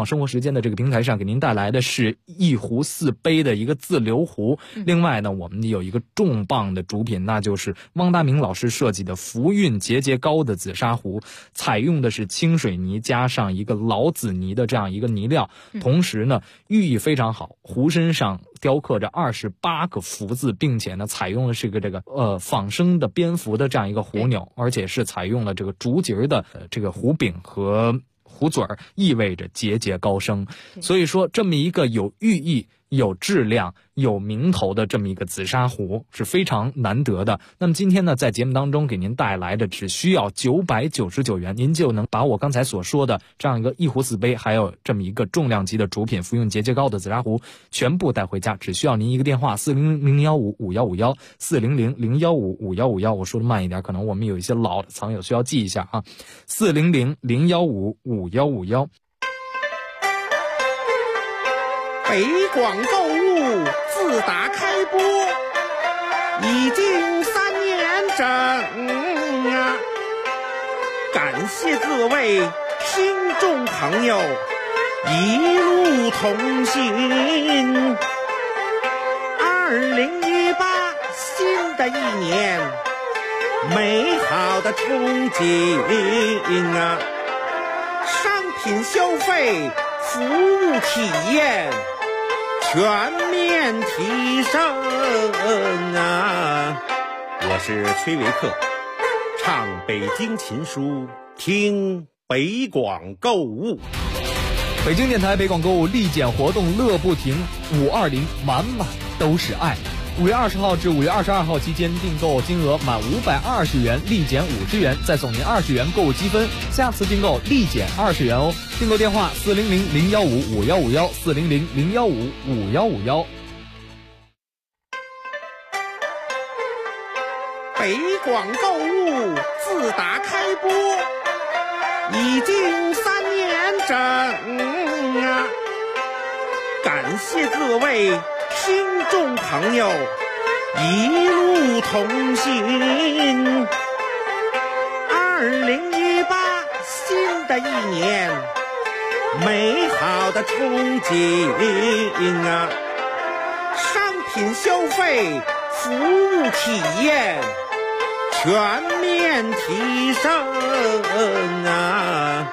间的这个平台上给您带来的是一壶四杯的一个自留壶。另外呢，我们有一个重磅的主品，那就是汪达明老师设计的福运节节高的紫砂壶，采用的是清水泥加上一个老紫泥的这样一个泥料，同时呢寓意非常好，壶身上雕刻着28个福字，并且呢采用的是这个仿生的蝙蝠的这样一个壶钮，而且是采用了这个竹节的这个壶柄和壶嘴儿，意味着节节高升。所以说这么一个有寓意、有质量、有名头的这么一个紫砂壶是非常难得的。那么今天呢，在节目当中给您带来的只需要999元，您就能把我刚才所说的这样一个一壶四杯，还有这么一个重量级的主品福运节节高的紫砂壶全部带回家，只需要您一个电话400-015-5151，400-015-5151。我说的慢一点，可能我们有一些老的藏友需要记一下啊，400-015-5151。 北广购物自打开播已经3年整啊，感谢各位听众朋友一路同行。2018新的一年，美好的憧憬啊，商品消费、服务体验全面提升啊！我是崔维克，唱北京琴书，听北广购物。 北京电台北广购物立减活动乐不停，520满满都是爱。5月20号至5月22号期间，订购金额满520元立减50元，再送您20元购物积分，下次订购立减20元哦。订购电话400-015-5151，400-015-5151。 北广购物自打开播已经3年整啊，感谢各位听众朋友一路同行。2018新的一年，美好的憧憬啊，商品消费、服务体验全面提升啊！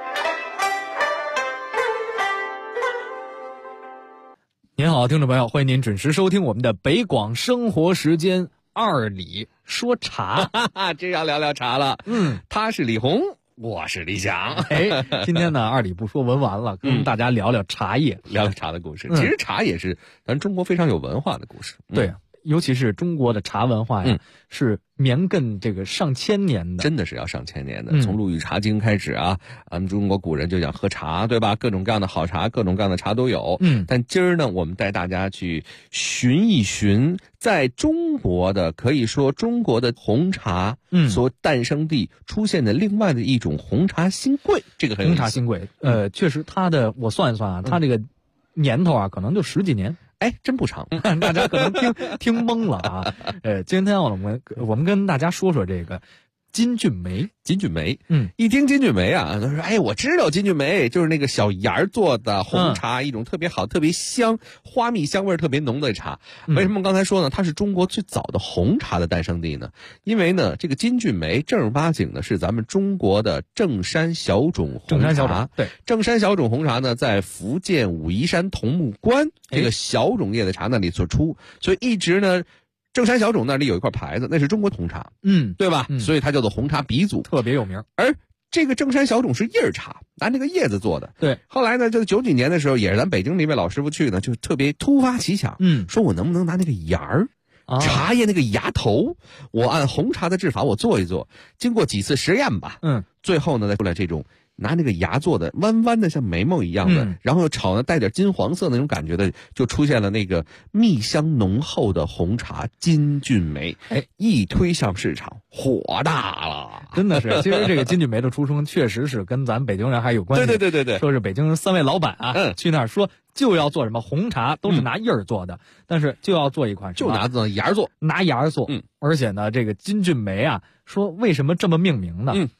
您好，听众朋友，欢迎您准时收听我们的北广生活时间2里说茶。 这要聊聊茶了。他是李红，我是李想。 今天呢，2里不说文玩了，跟大家聊聊茶叶， 聊聊茶的故事。其实茶也是咱中国非常有文化的故事。 对，尤其是中国的茶文化呀，是绵亘这个上千年的， 真的是要上千年的。从陆羽茶经开始啊，咱们中国古人就讲喝茶，对吧？各种各样的好茶，各种各样的茶都有。但今儿呢，我们带大家去寻一寻，在中国的可以说中国的红茶所诞生地出现的另外的一种红茶新贵，这个很有意思。 红茶新贵，确实它的我算一算啊，它这个年头啊，可能就10几年。 真不长， 大家可能听懵了啊。今天我们跟大家说说这个金骏眉。 金骏眉，一听金骏眉啊，他说我知道金骏眉就是那个小芽做的红茶，一种特别好、特别香、花蜜香味特别浓的茶。为什么刚才说呢？它是中国最早的红茶的诞生地呢？因为呢，这个金骏眉正儿八经的是咱们中国的正山小种红茶。 对， 正山小种红茶呢，在福建武夷山桐木关这个小种叶的茶那里所出，所以一直呢。正山小种那里有一块牌子，那是中国红茶，对吧？所以它叫做红茶鼻祖， 特别有名。 而这个正山小种是叶儿茶，拿那个叶子做的。 对， 后来呢，就90几年的时候，也是咱北京那位老师傅去呢，就特别突发奇想，说我能不能拿那个芽儿，茶叶那个芽头，我按红茶的制法我做一做。经过几次实验吧，最后呢再出来这种。拿那个芽做的弯弯的像眉毛一样的，然后炒呢带点金黄色那种感觉的，就出现了那个蜜香浓厚的红茶金骏眉。一推向市场，火大了， 真的是。其实这个金骏眉的出生确实是跟咱北京人还有关系。 对， 说是北京3位老板啊，去那儿说就要做什么红茶，都是拿叶儿做的，但是就要做一款什么， 就拿芽做， 拿芽做。而且呢，这个金骏眉啊，说为什么这么命名呢？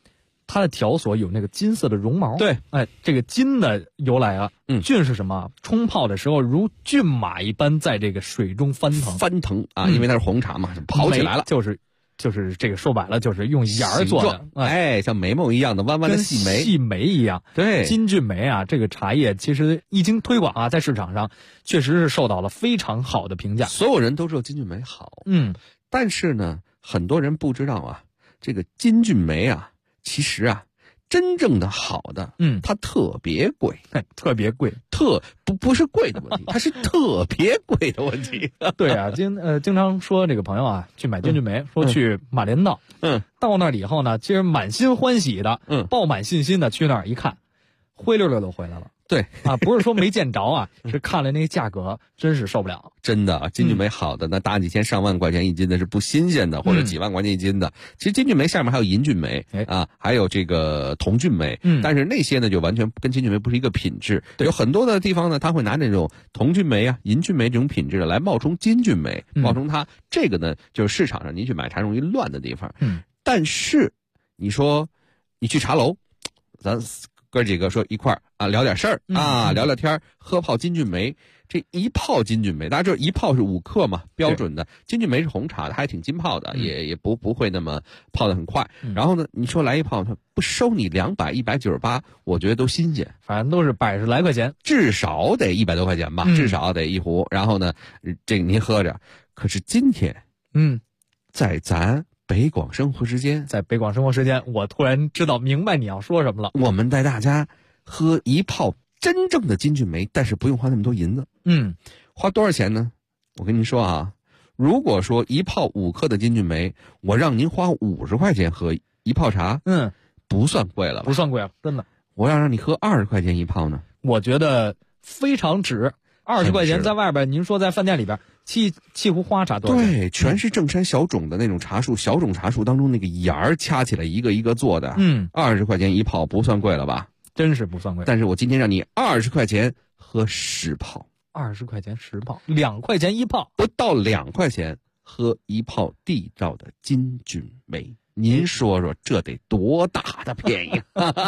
它的条索有那个金色的绒毛。 对， 哎，这个金的由来啊，菌是什么？冲泡的时候如骏马一般在这个水中翻腾啊，因为它是红茶嘛，跑起来了。 就是这个说白了就是用芽儿做的， 哎，像眉毛一样的弯弯的细眉一样。 对， 金骏眉啊，这个茶叶其实一经推广啊，在市场上确实是受到了非常好的评价， 所有人都知道金骏眉好。但是呢，很多人不知道啊，这个金骏眉啊，其实啊，真正的好的，它特别贵， 特别贵， 不是贵的问题，它是特别贵的问题。 对啊，经常说这个朋友啊去买金骏眉，说去马连道，到那儿以后呢，其实满心欢喜的，抱满信心的去那儿一看，灰溜溜的回来了。 对啊，不是说没见着啊，是看了那个价格，真是受不了。 真的，金骏眉好的那大几千上万块钱一斤的是不新鲜的，或者几万块钱一斤的。其实金骏眉下面还有银骏眉啊，还有这个铜骏眉，但是那些呢就完全跟金骏眉不是一个品质。有很多的地方呢，他会拿那种铜骏眉啊、银骏眉这种品质的来冒充金骏眉，冒充它。这个呢，就是市场上您去买茶容易乱的地方。但是你说你去茶楼，咱哥几个说一块儿啊聊点事儿啊，聊聊天，喝泡金骏眉。这一泡金骏眉，大家知道一泡是5克嘛，标准的。金骏眉是红茶的，还挺浸泡的，也不会那么泡得很快。然后呢，你说来一泡，它不收你200、198，我觉得都新鲜， 反正都是100来块钱， 至少得100多块钱吧，至少得一壶。然后呢，这个您喝着。可是今天，在咱北广生活时间， 我突然明白你要说什么了。 我们带大家喝一泡真正的金骏眉，但是不用花那么多银子。花多少钱呢？我跟您说啊，如果说一泡5克的金骏眉，我让您花50块钱喝一泡茶，不算贵了吧？ 不算贵了，真的。 我要让你喝20块钱一泡呢， 我觉得非常值。20块钱在外边，您说在饭店里边沏壶花茶多少钱？ 对，全是正山小种的那种茶树，小种茶树当中那个芽儿掐起来一个一个做的，20块钱一泡不算贵了吧？ 真是不算贵。 但是我今天让你20块钱喝10泡 ，20块钱10泡，2块钱一泡， 不到2块钱喝一泡地道的金骏眉。您说说这得多大的便宜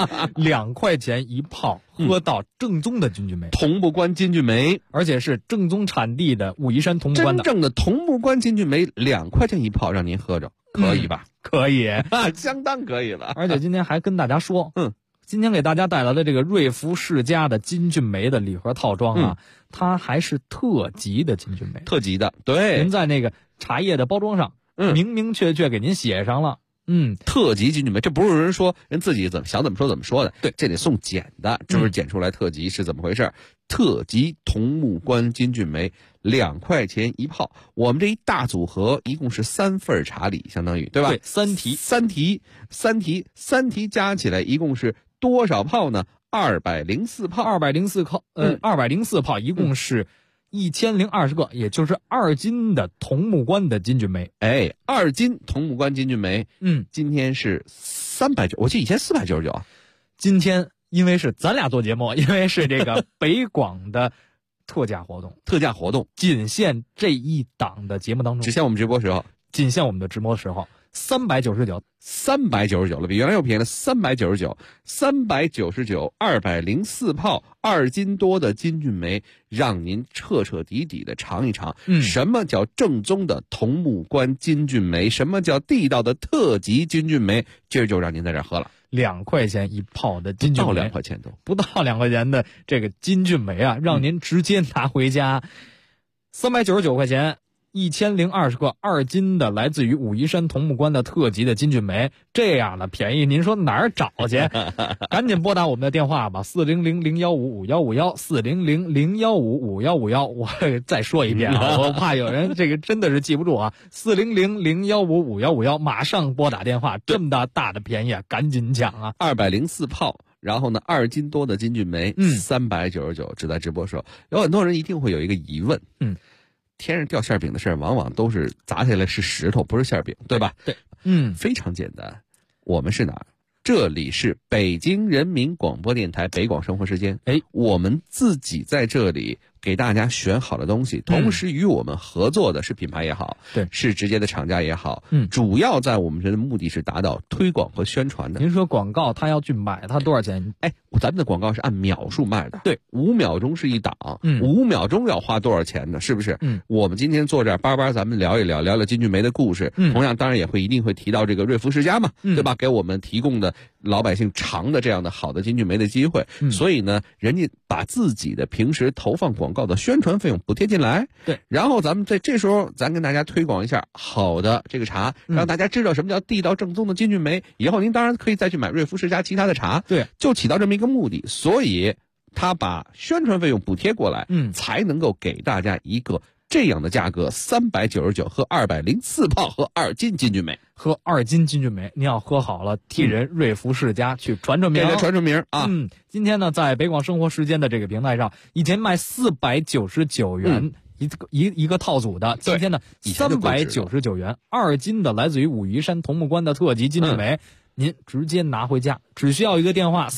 ？2块钱一泡，喝到正宗的金骏眉， 桐木关金骏眉， 而且是正宗产地的武夷山桐木关的真正的桐木关金骏眉，2块钱一泡，让您喝着，可以吧？ 可以相当可以了。 而且今天还跟大家说，今天给大家带来的这个瑞福世家的金骏眉的礼盒套装啊，它还是特级的金骏眉， 特级的，对， 您在那个茶叶的包装上，明明确确给您写上了。 特级金骏眉，这不是人说人自己怎么说的，对，这得送检的，是不是检出来特级是怎么回事？特级桐木关金骏眉2块钱一泡，我们这一大组合一共是3份茶礼，相当于对吧？ 对，3 提加起来一共是多少泡呢？204泡 ，204泡一共是1020个，也就是2斤的桐木关的金骏眉。 哎，2斤桐木关金骏眉，今天是390，我记得以前499啊。 今天因为是咱俩做节目，因为是这个北广的特价活动，仅限这一档的节目当中， 只限我们直播时候，399了，比原来又便宜了399 204泡2斤多的金骏眉，让您彻彻底底的尝一尝，什么叫正宗的桐木关金骏眉，什么叫地道的特级金骏眉，今儿就让您在这儿喝了。 2块钱一泡的金骏眉， 不到2块钱都不到2块钱的这个金骏眉啊，让您直接拿回家，399块钱。1020个2斤的来自于武夷山桐木关的特级的金骏眉，这样的便宜您说哪儿找去？赶紧拨打我们的电话吧，400-015-5151 400-015-5151。我再说一遍啊，我怕有人这个真的是记不住啊，400-015-5151，马上拨打电话，这么大的便宜啊，赶紧抢啊 ！204泡。然后呢，2斤多的金骏眉，399，只在直播时候，有很多人一定会有一个疑问，天上掉馅饼的事儿，往往都是砸下来是石头，不是馅饼，对吧？ 对， 非常简单。我们是哪儿？这里是北京人民广播电台北广生活时间。我们自己在这里给大家选好的东西，同时与我们合作的是品牌也好， 对， 是直接的厂家也好，主要在我们这的目的是达到推广和宣传的。 您说广告他要去买，他多少钱？ 咱们的广告是按秒数卖的， 对 ，5秒钟是一档，5秒钟要花多少钱呢？是不是？我们今天坐这儿巴巴咱们聊一聊金骏眉的故事，同样当然也一定会提到这个瑞福世家嘛，对吧？给我们提供的老百姓尝的这样的好的金骏眉的机会，所以呢，人家把自己的平时投放广告的宣传费用补贴进来， 对， 然后咱们在这时候咱跟大家推广一下好的这个茶，让大家知道什么叫地道正宗的金骏眉，以后您当然可以再去买瑞福世家其他的茶， 对， 就起到这么一个目的，所以他把宣传费用补贴过来，才能够给大家一个这样的价格，399喝204泡喝2斤金骏眉， 喝2斤金骏眉，您要喝好了，替人瑞福世家去传传名， 给他传传名啊！ 今天呢，在北广生活时间的这个平台上，以前卖499元一个套组的，今天呢399元2斤的，来自于武夷山桐木关的特级金骏眉。您直接拿回家，只需要一个电话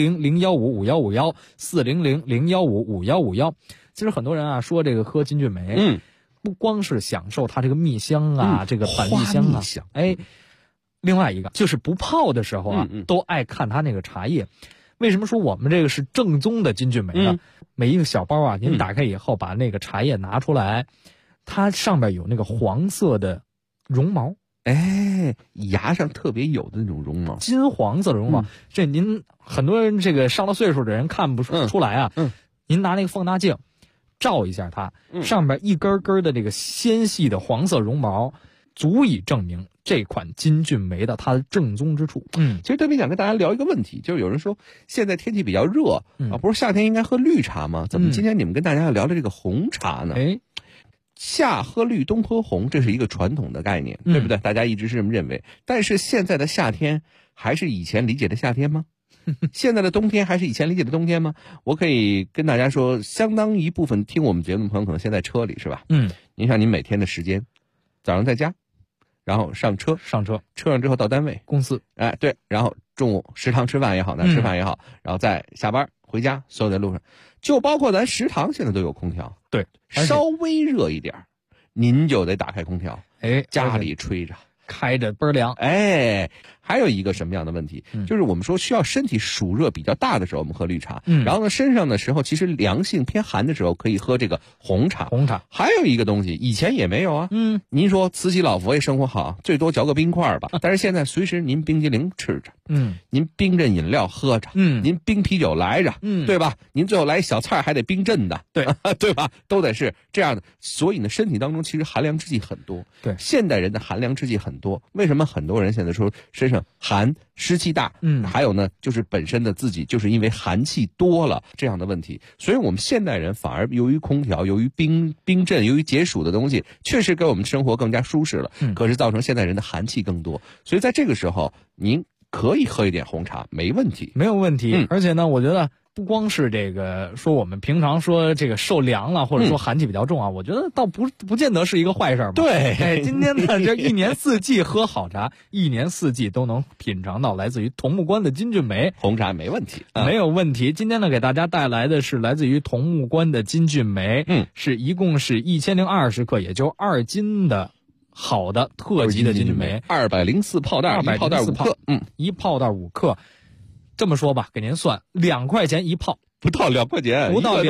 400-015-5151，400-015-5151。其实很多人啊说这个喝金骏眉，不光是享受它这个蜜香啊，这个板栗香啊，另外一个就是不泡的时候啊，都爱看它那个茶叶。为什么说我们这个是正宗的金骏眉呢？每一个小包啊，您打开以后把那个茶叶拿出来，它上面有那个黄色的绒毛。 牙上特别有的那种绒毛， 金黄色的绒毛，这您很多人这个上了岁数的人看不出来啊。您拿那个放大镜照一下它，上面一根根的这个纤细的黄色绒毛，足以证明这款金骏眉的它的正宗之处。 其实特别想跟大家聊一个问题，就是有人说现在天气比较热不是夏天应该喝绿茶吗？怎么今天你们跟大家要聊的这个红茶呢？夏喝绿，冬喝红，这是一个传统的概念，对不对？大家一直是这么认为。但是现在的夏天还是以前理解的夏天吗？现在的冬天还是以前理解的冬天吗？我可以跟大家说，相当一部分听我们节目的朋友可能现在车里是吧？您像您每天的时间，早上在家，然后上车，车上之后到单位、 公司， 对，然后中午食堂吃饭也好，吃饭也好，然后再下班回家，所有在路上，就包括咱食堂现在都有空调， 对， 稍微热一点您就得打开空调，家里吹着， 开着倍儿凉。 还有一个什么样的问题，就是我们说需要身体暑热比较大的时候，我们喝绿茶，然后呢身上的时候其实凉性偏寒的时候可以喝这个红茶。还有一个东西以前也没有啊，您说慈禧老佛爷生活好，最多嚼个冰块吧，但是现在随时您冰激凌吃着，您冰镇饮料喝着，您冰啤酒来着，对吧？您最后来小菜还得冰镇的，对吧？都得是这样的。所以呢，身体当中其实寒凉之气很多。 对， 现代人的寒凉之气很多。为什么很多人现在说身上寒、湿气大？还有呢，就是本身的自己就是因为寒气多了这样的问题。所以我们现代人反而由于空调、由于冰镇、由于解暑的东西，确实给我们生活更加舒适了。可是造成现代人的寒气更多。所以在这个时候，您可以喝一点红茶，没问题， 没有问题。而且呢，我觉得不光是这个说我们平常说这个受凉了，或者说寒气比较重啊，我觉得倒不见得是一个坏事嘛。 对， 今天呢，这一年四季喝好茶，一年四季都能品尝到来自于桐木关的金骏眉红茶，没问题， 没有问题。今天呢，给大家带来的是来自于桐木关的金骏眉，一共是1020克，也就2斤的好的特级的金骏眉 ，204泡袋，一泡袋5克， 一泡袋5克。这么说吧，给您算2块钱一泡， 不到2块钱， 不到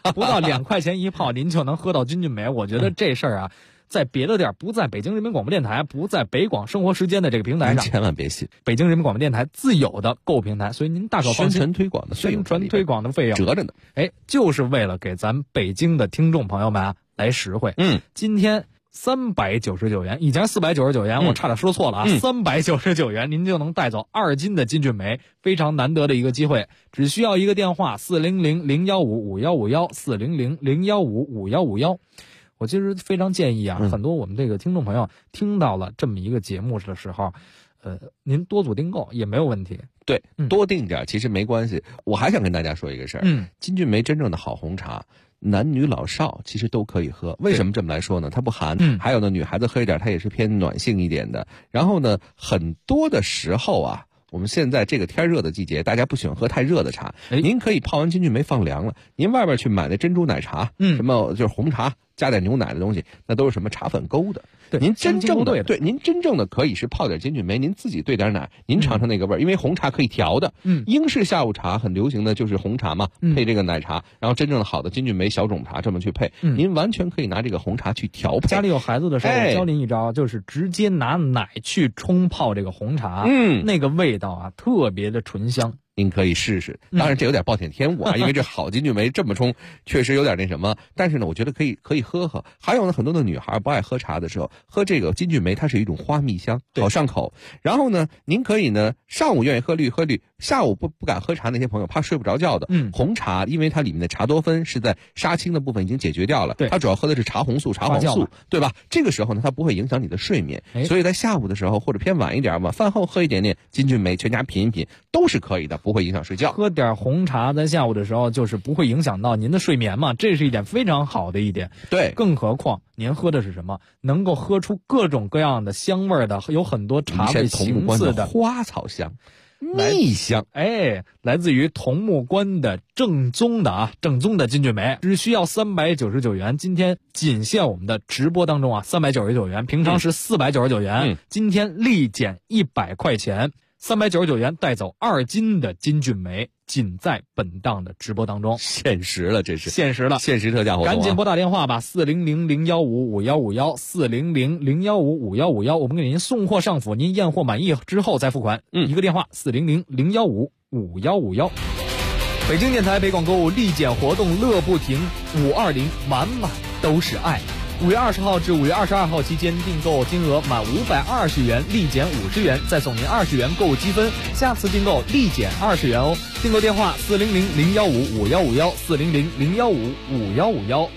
2块钱一泡，您就能喝到金骏眉。我觉得这事儿啊，在别的地儿，不在北京人民广播电台，不在北广生活时间的这个平台上， 千万别信。 北京人民广播电台自有的购物平台，所以您大可放心。 宣传推广的费用折着呢， 就是为了给咱北京的听众朋友们啊来实惠。今天399元，以前499元，我差点说错了啊，399元您就能带走2斤的金骏眉，非常难得的一个机会。只需要一个电话400-015-5151，400-015-5151。我其实非常建议啊，很多我们这个听众朋友听到了这么一个节目的时候，您多组订购也没有问题。 对，多订点其实没关系。我还想跟大家说一个事儿，金骏眉真正的好红茶，男女老少其实都可以喝。为什么这么来说呢？它不寒，还有呢，女孩子喝一点它也是偏暖性一点的。然后呢，很多的时候啊， 我们现在这个天热的季节，大家不喜欢喝太热的茶，您可以泡完金骏眉放凉了，您外边去买那珍珠奶茶，什么就是红茶加点牛奶的东西，那都是什么茶粉勾的。 对， 您真正的您真正的可以是泡点金骏眉，您自己兑点奶，您尝尝那个味儿，因为红茶可以调的。英式下午茶很流行的就是红茶嘛，配这个奶茶，然后真正的好的金骏眉小种茶这么去配，您完全可以拿这个红茶去调配。 家里有孩子的时候，我教您一招，就是直接拿奶去冲泡这个红茶，那个味道啊特别的醇香。 您可以试试，当然这有点暴殄天物啊，因为这好金骏眉这么冲，确实有点那什么。但是呢，我觉得可以喝喝。还有呢，很多的女孩不爱喝茶的时候，喝这个金骏眉，它是一种花蜜香，好上口。然后呢，您可以呢，上午愿意喝绿，下午不敢喝茶那些朋友怕睡不着觉的，红茶因为它里面的茶多酚是在杀青的部分已经解决掉了，它主要喝的是茶红素、茶黄素，对吧？这个时候呢，它不会影响你的睡眠，所以在下午的时候或者偏晚一点嘛，饭后喝一点点金骏眉，全家品一品都是可以的，不会影响睡觉。 喝点红茶在下午的时候就是不会影响到您的睡眠嘛，这是一点非常好的一点。 对， 更何况您喝的是什么？能够喝出各种各样的香味的，有很多茶味形似的花草香。蜜香， 来自于桐木关的正宗的金骏眉，只需要399元。今天仅限我们的直播当中啊，399元，平常是499元，今天立减100块钱，399元带走2斤的金骏眉，仅在本档的直播当中。 限时了，这是限时了， 限时特价活动， 赶紧拨打电话吧，400-015-5151，400-015-5151，我们给您送货上府，您验货满意之后再付款。一个电话400-015-5151。北京电台北广购物立减活动乐不停，520满满都是爱。5月20号至5月22号期间，订购金额满520元立减50元，再送您20元购物积分，下次订购立减20元哦。订购电话400-015-5151，400-015-5151。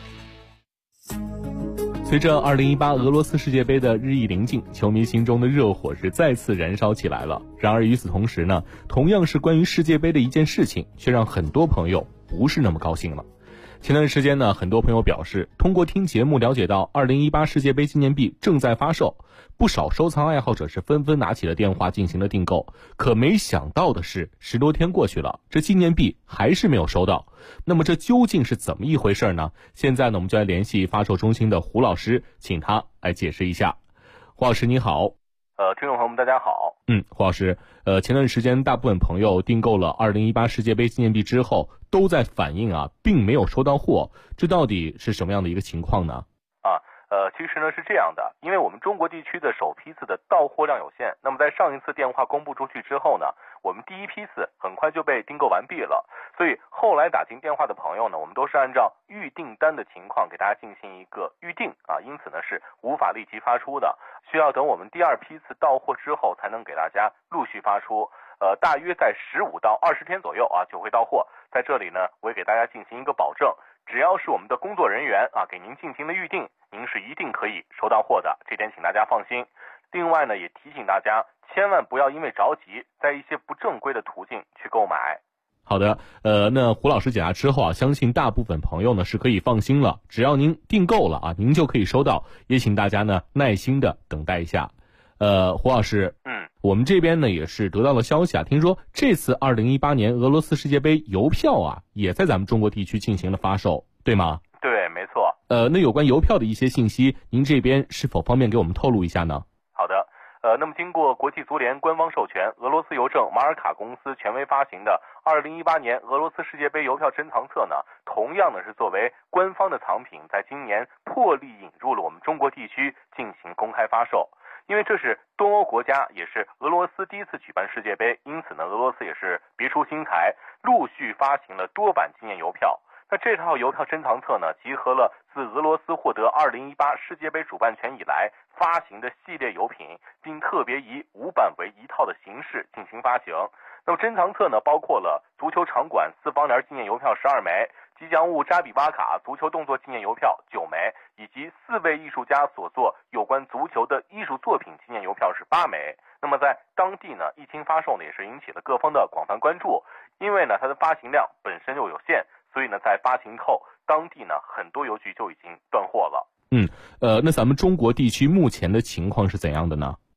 随着2018俄罗斯世界杯的日益临近，球迷心中的热火是再次燃烧起来了。然而与此同时呢，同样是关于世界杯的一件事情，却让很多朋友不是那么高兴了。前段时间呢，很多朋友表示通过听节目了解到2018世界杯纪念币正在发售，不少收藏爱好者是纷纷拿起了电话进行了订购。可没想到的是，10多天过去了，这纪念币还是没有收到。那么这究竟是怎么一回事呢？现在呢，我们就来联系发售中心的胡老师，请他来解释一下。胡老师你好。 听众朋友们大家好。 胡老师，前段时间大部分朋友订购了2018世界杯纪念币之后，都在反映并没有收到货，这到底是什么样的一个情况呢？ 其实呢是这样的，因为我们中国地区的首批次的到货量有限，那么在上一次电话公布出去之后呢，我们第一批次很快就被订购完毕了，所以后来打进电话的朋友呢，我们都是按照预订单的情况给大家进行一个预定因此呢是无法立即发出的，需要等我们第二批次到货之后才能给大家陆续发出。大约在15到20天左右就会到货。在这里呢，我也给大家进行一个保证，只要是我们的工作人员给您进行了预定，您是一定可以收到货的，这点请大家放心。另外呢，也提醒大家千万不要因为着急，在一些不正规的途径去购买。 好的，那胡老师解答之后相信大部分朋友呢是可以放心了，只要您订购了您就可以收到，也请大家呢耐心的等待一下。胡老师，我们这边呢也是得到了消息听说这次2018年俄罗斯世界杯邮票也在咱们中国地区进行了发售，对吗？ 对，没错。 那有关邮票的一些信息，您这边是否方便给我们透露一下呢？ 好的，那么经过国际足联官方授权，俄罗斯邮政马尔卡公司权威发行的2018年俄罗斯世界杯邮票珍藏册呢，同样呢是作为官方的藏品，在今年破例引入了我们中国地区进行公开发售。因为这是东欧国家，也是俄罗斯第一次举办世界杯，因此呢，俄罗斯也是别出心裁，陆续发行了多版纪念邮票。那这套邮票珍藏册呢，集合了自俄罗斯获得2018世界杯主办权以来发行的系列邮品，并特别以5版为1套的形式进行发行。那么珍藏册呢，包括了足球场馆4方联纪念邮票12枚，吉祥物扎比瓦卡足球动作纪念邮票9枚，以及4位艺术家所作有关足球的艺术作品纪念邮票是8枚。那么在当地呢，一经发售呢，也是引起了各方的广泛关注，因为呢它的发行量本身就有限，所以呢在发行后，当地呢很多邮局就已经断货了。 那咱们中国地区目前的情况是怎样的呢？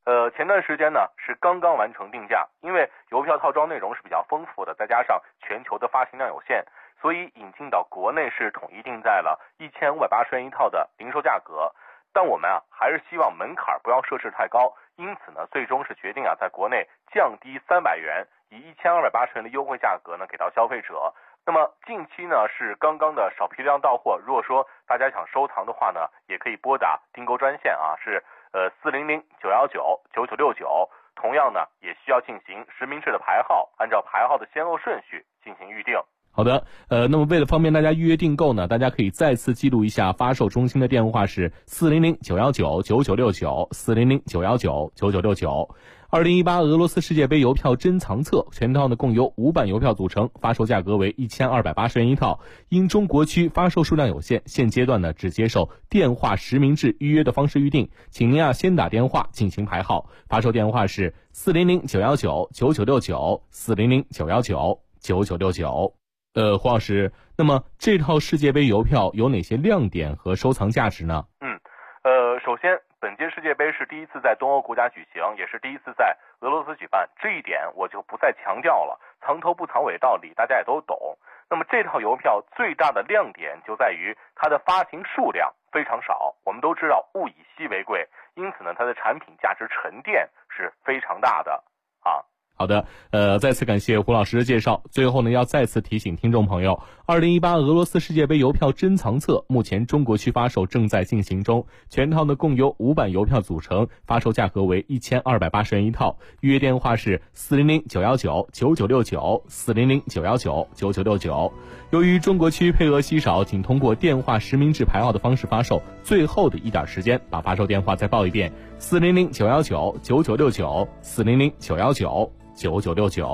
前段时间呢是刚刚完成定价，因为邮票套装内容是比较丰富的，再加上全球的发行量有限，所以引进到国内是统一定在了1580元一套的零售价格。但我们还是希望门槛不要设置太高，因此呢最终是决定在国内降低300元，以1280元的优惠价格呢给到消费者。那么近期呢是刚刚的少批量到货，如果说大家想收藏的话呢，也可以拨打订购专线是400-919-9969，同样呢也需要进行实名制的排号，按照排号的先后顺序进行预定。 好的，那么为了方便大家预约订购呢，大家可以再次记录一下发售中心的电话是400-919-9969 400-919-9969。2018俄罗斯世界杯邮票珍藏册全套呢共由5版邮票组成，发售价格为1280元一套。因中国区发售数量有限，现阶段呢只接受电话实名制预约的方式预定，请您先打电话进行排号，发售电话是400-919-9969 400-919-9969。黄老师，那么这套世界杯邮票有哪些亮点和收藏价值呢？ 首先本届世界杯是第一次在东欧国家举行，也是第一次在俄罗斯举办，这一点我就不再强调了，藏头不藏尾道理大家也都懂。那么这套邮票最大的亮点就在于它的发行数量非常少，我们都知道物以稀为贵，因此呢它的产品价值沉淀是非常大的好的，再次感谢胡老师的介绍。最后呢，要再次提醒听众朋友，2018俄罗斯世界杯邮票珍藏册目前中国区发售正在进行中，全套呢共由5版邮票组成，发售价格为1280元一套。预约电话是400-919-9969 400-919-9969。由于中国区配额稀少，仅通过电话实名制排号的方式发售，最后的一点时间，把发售电话再报一遍：400-919-9969 400-919-9969。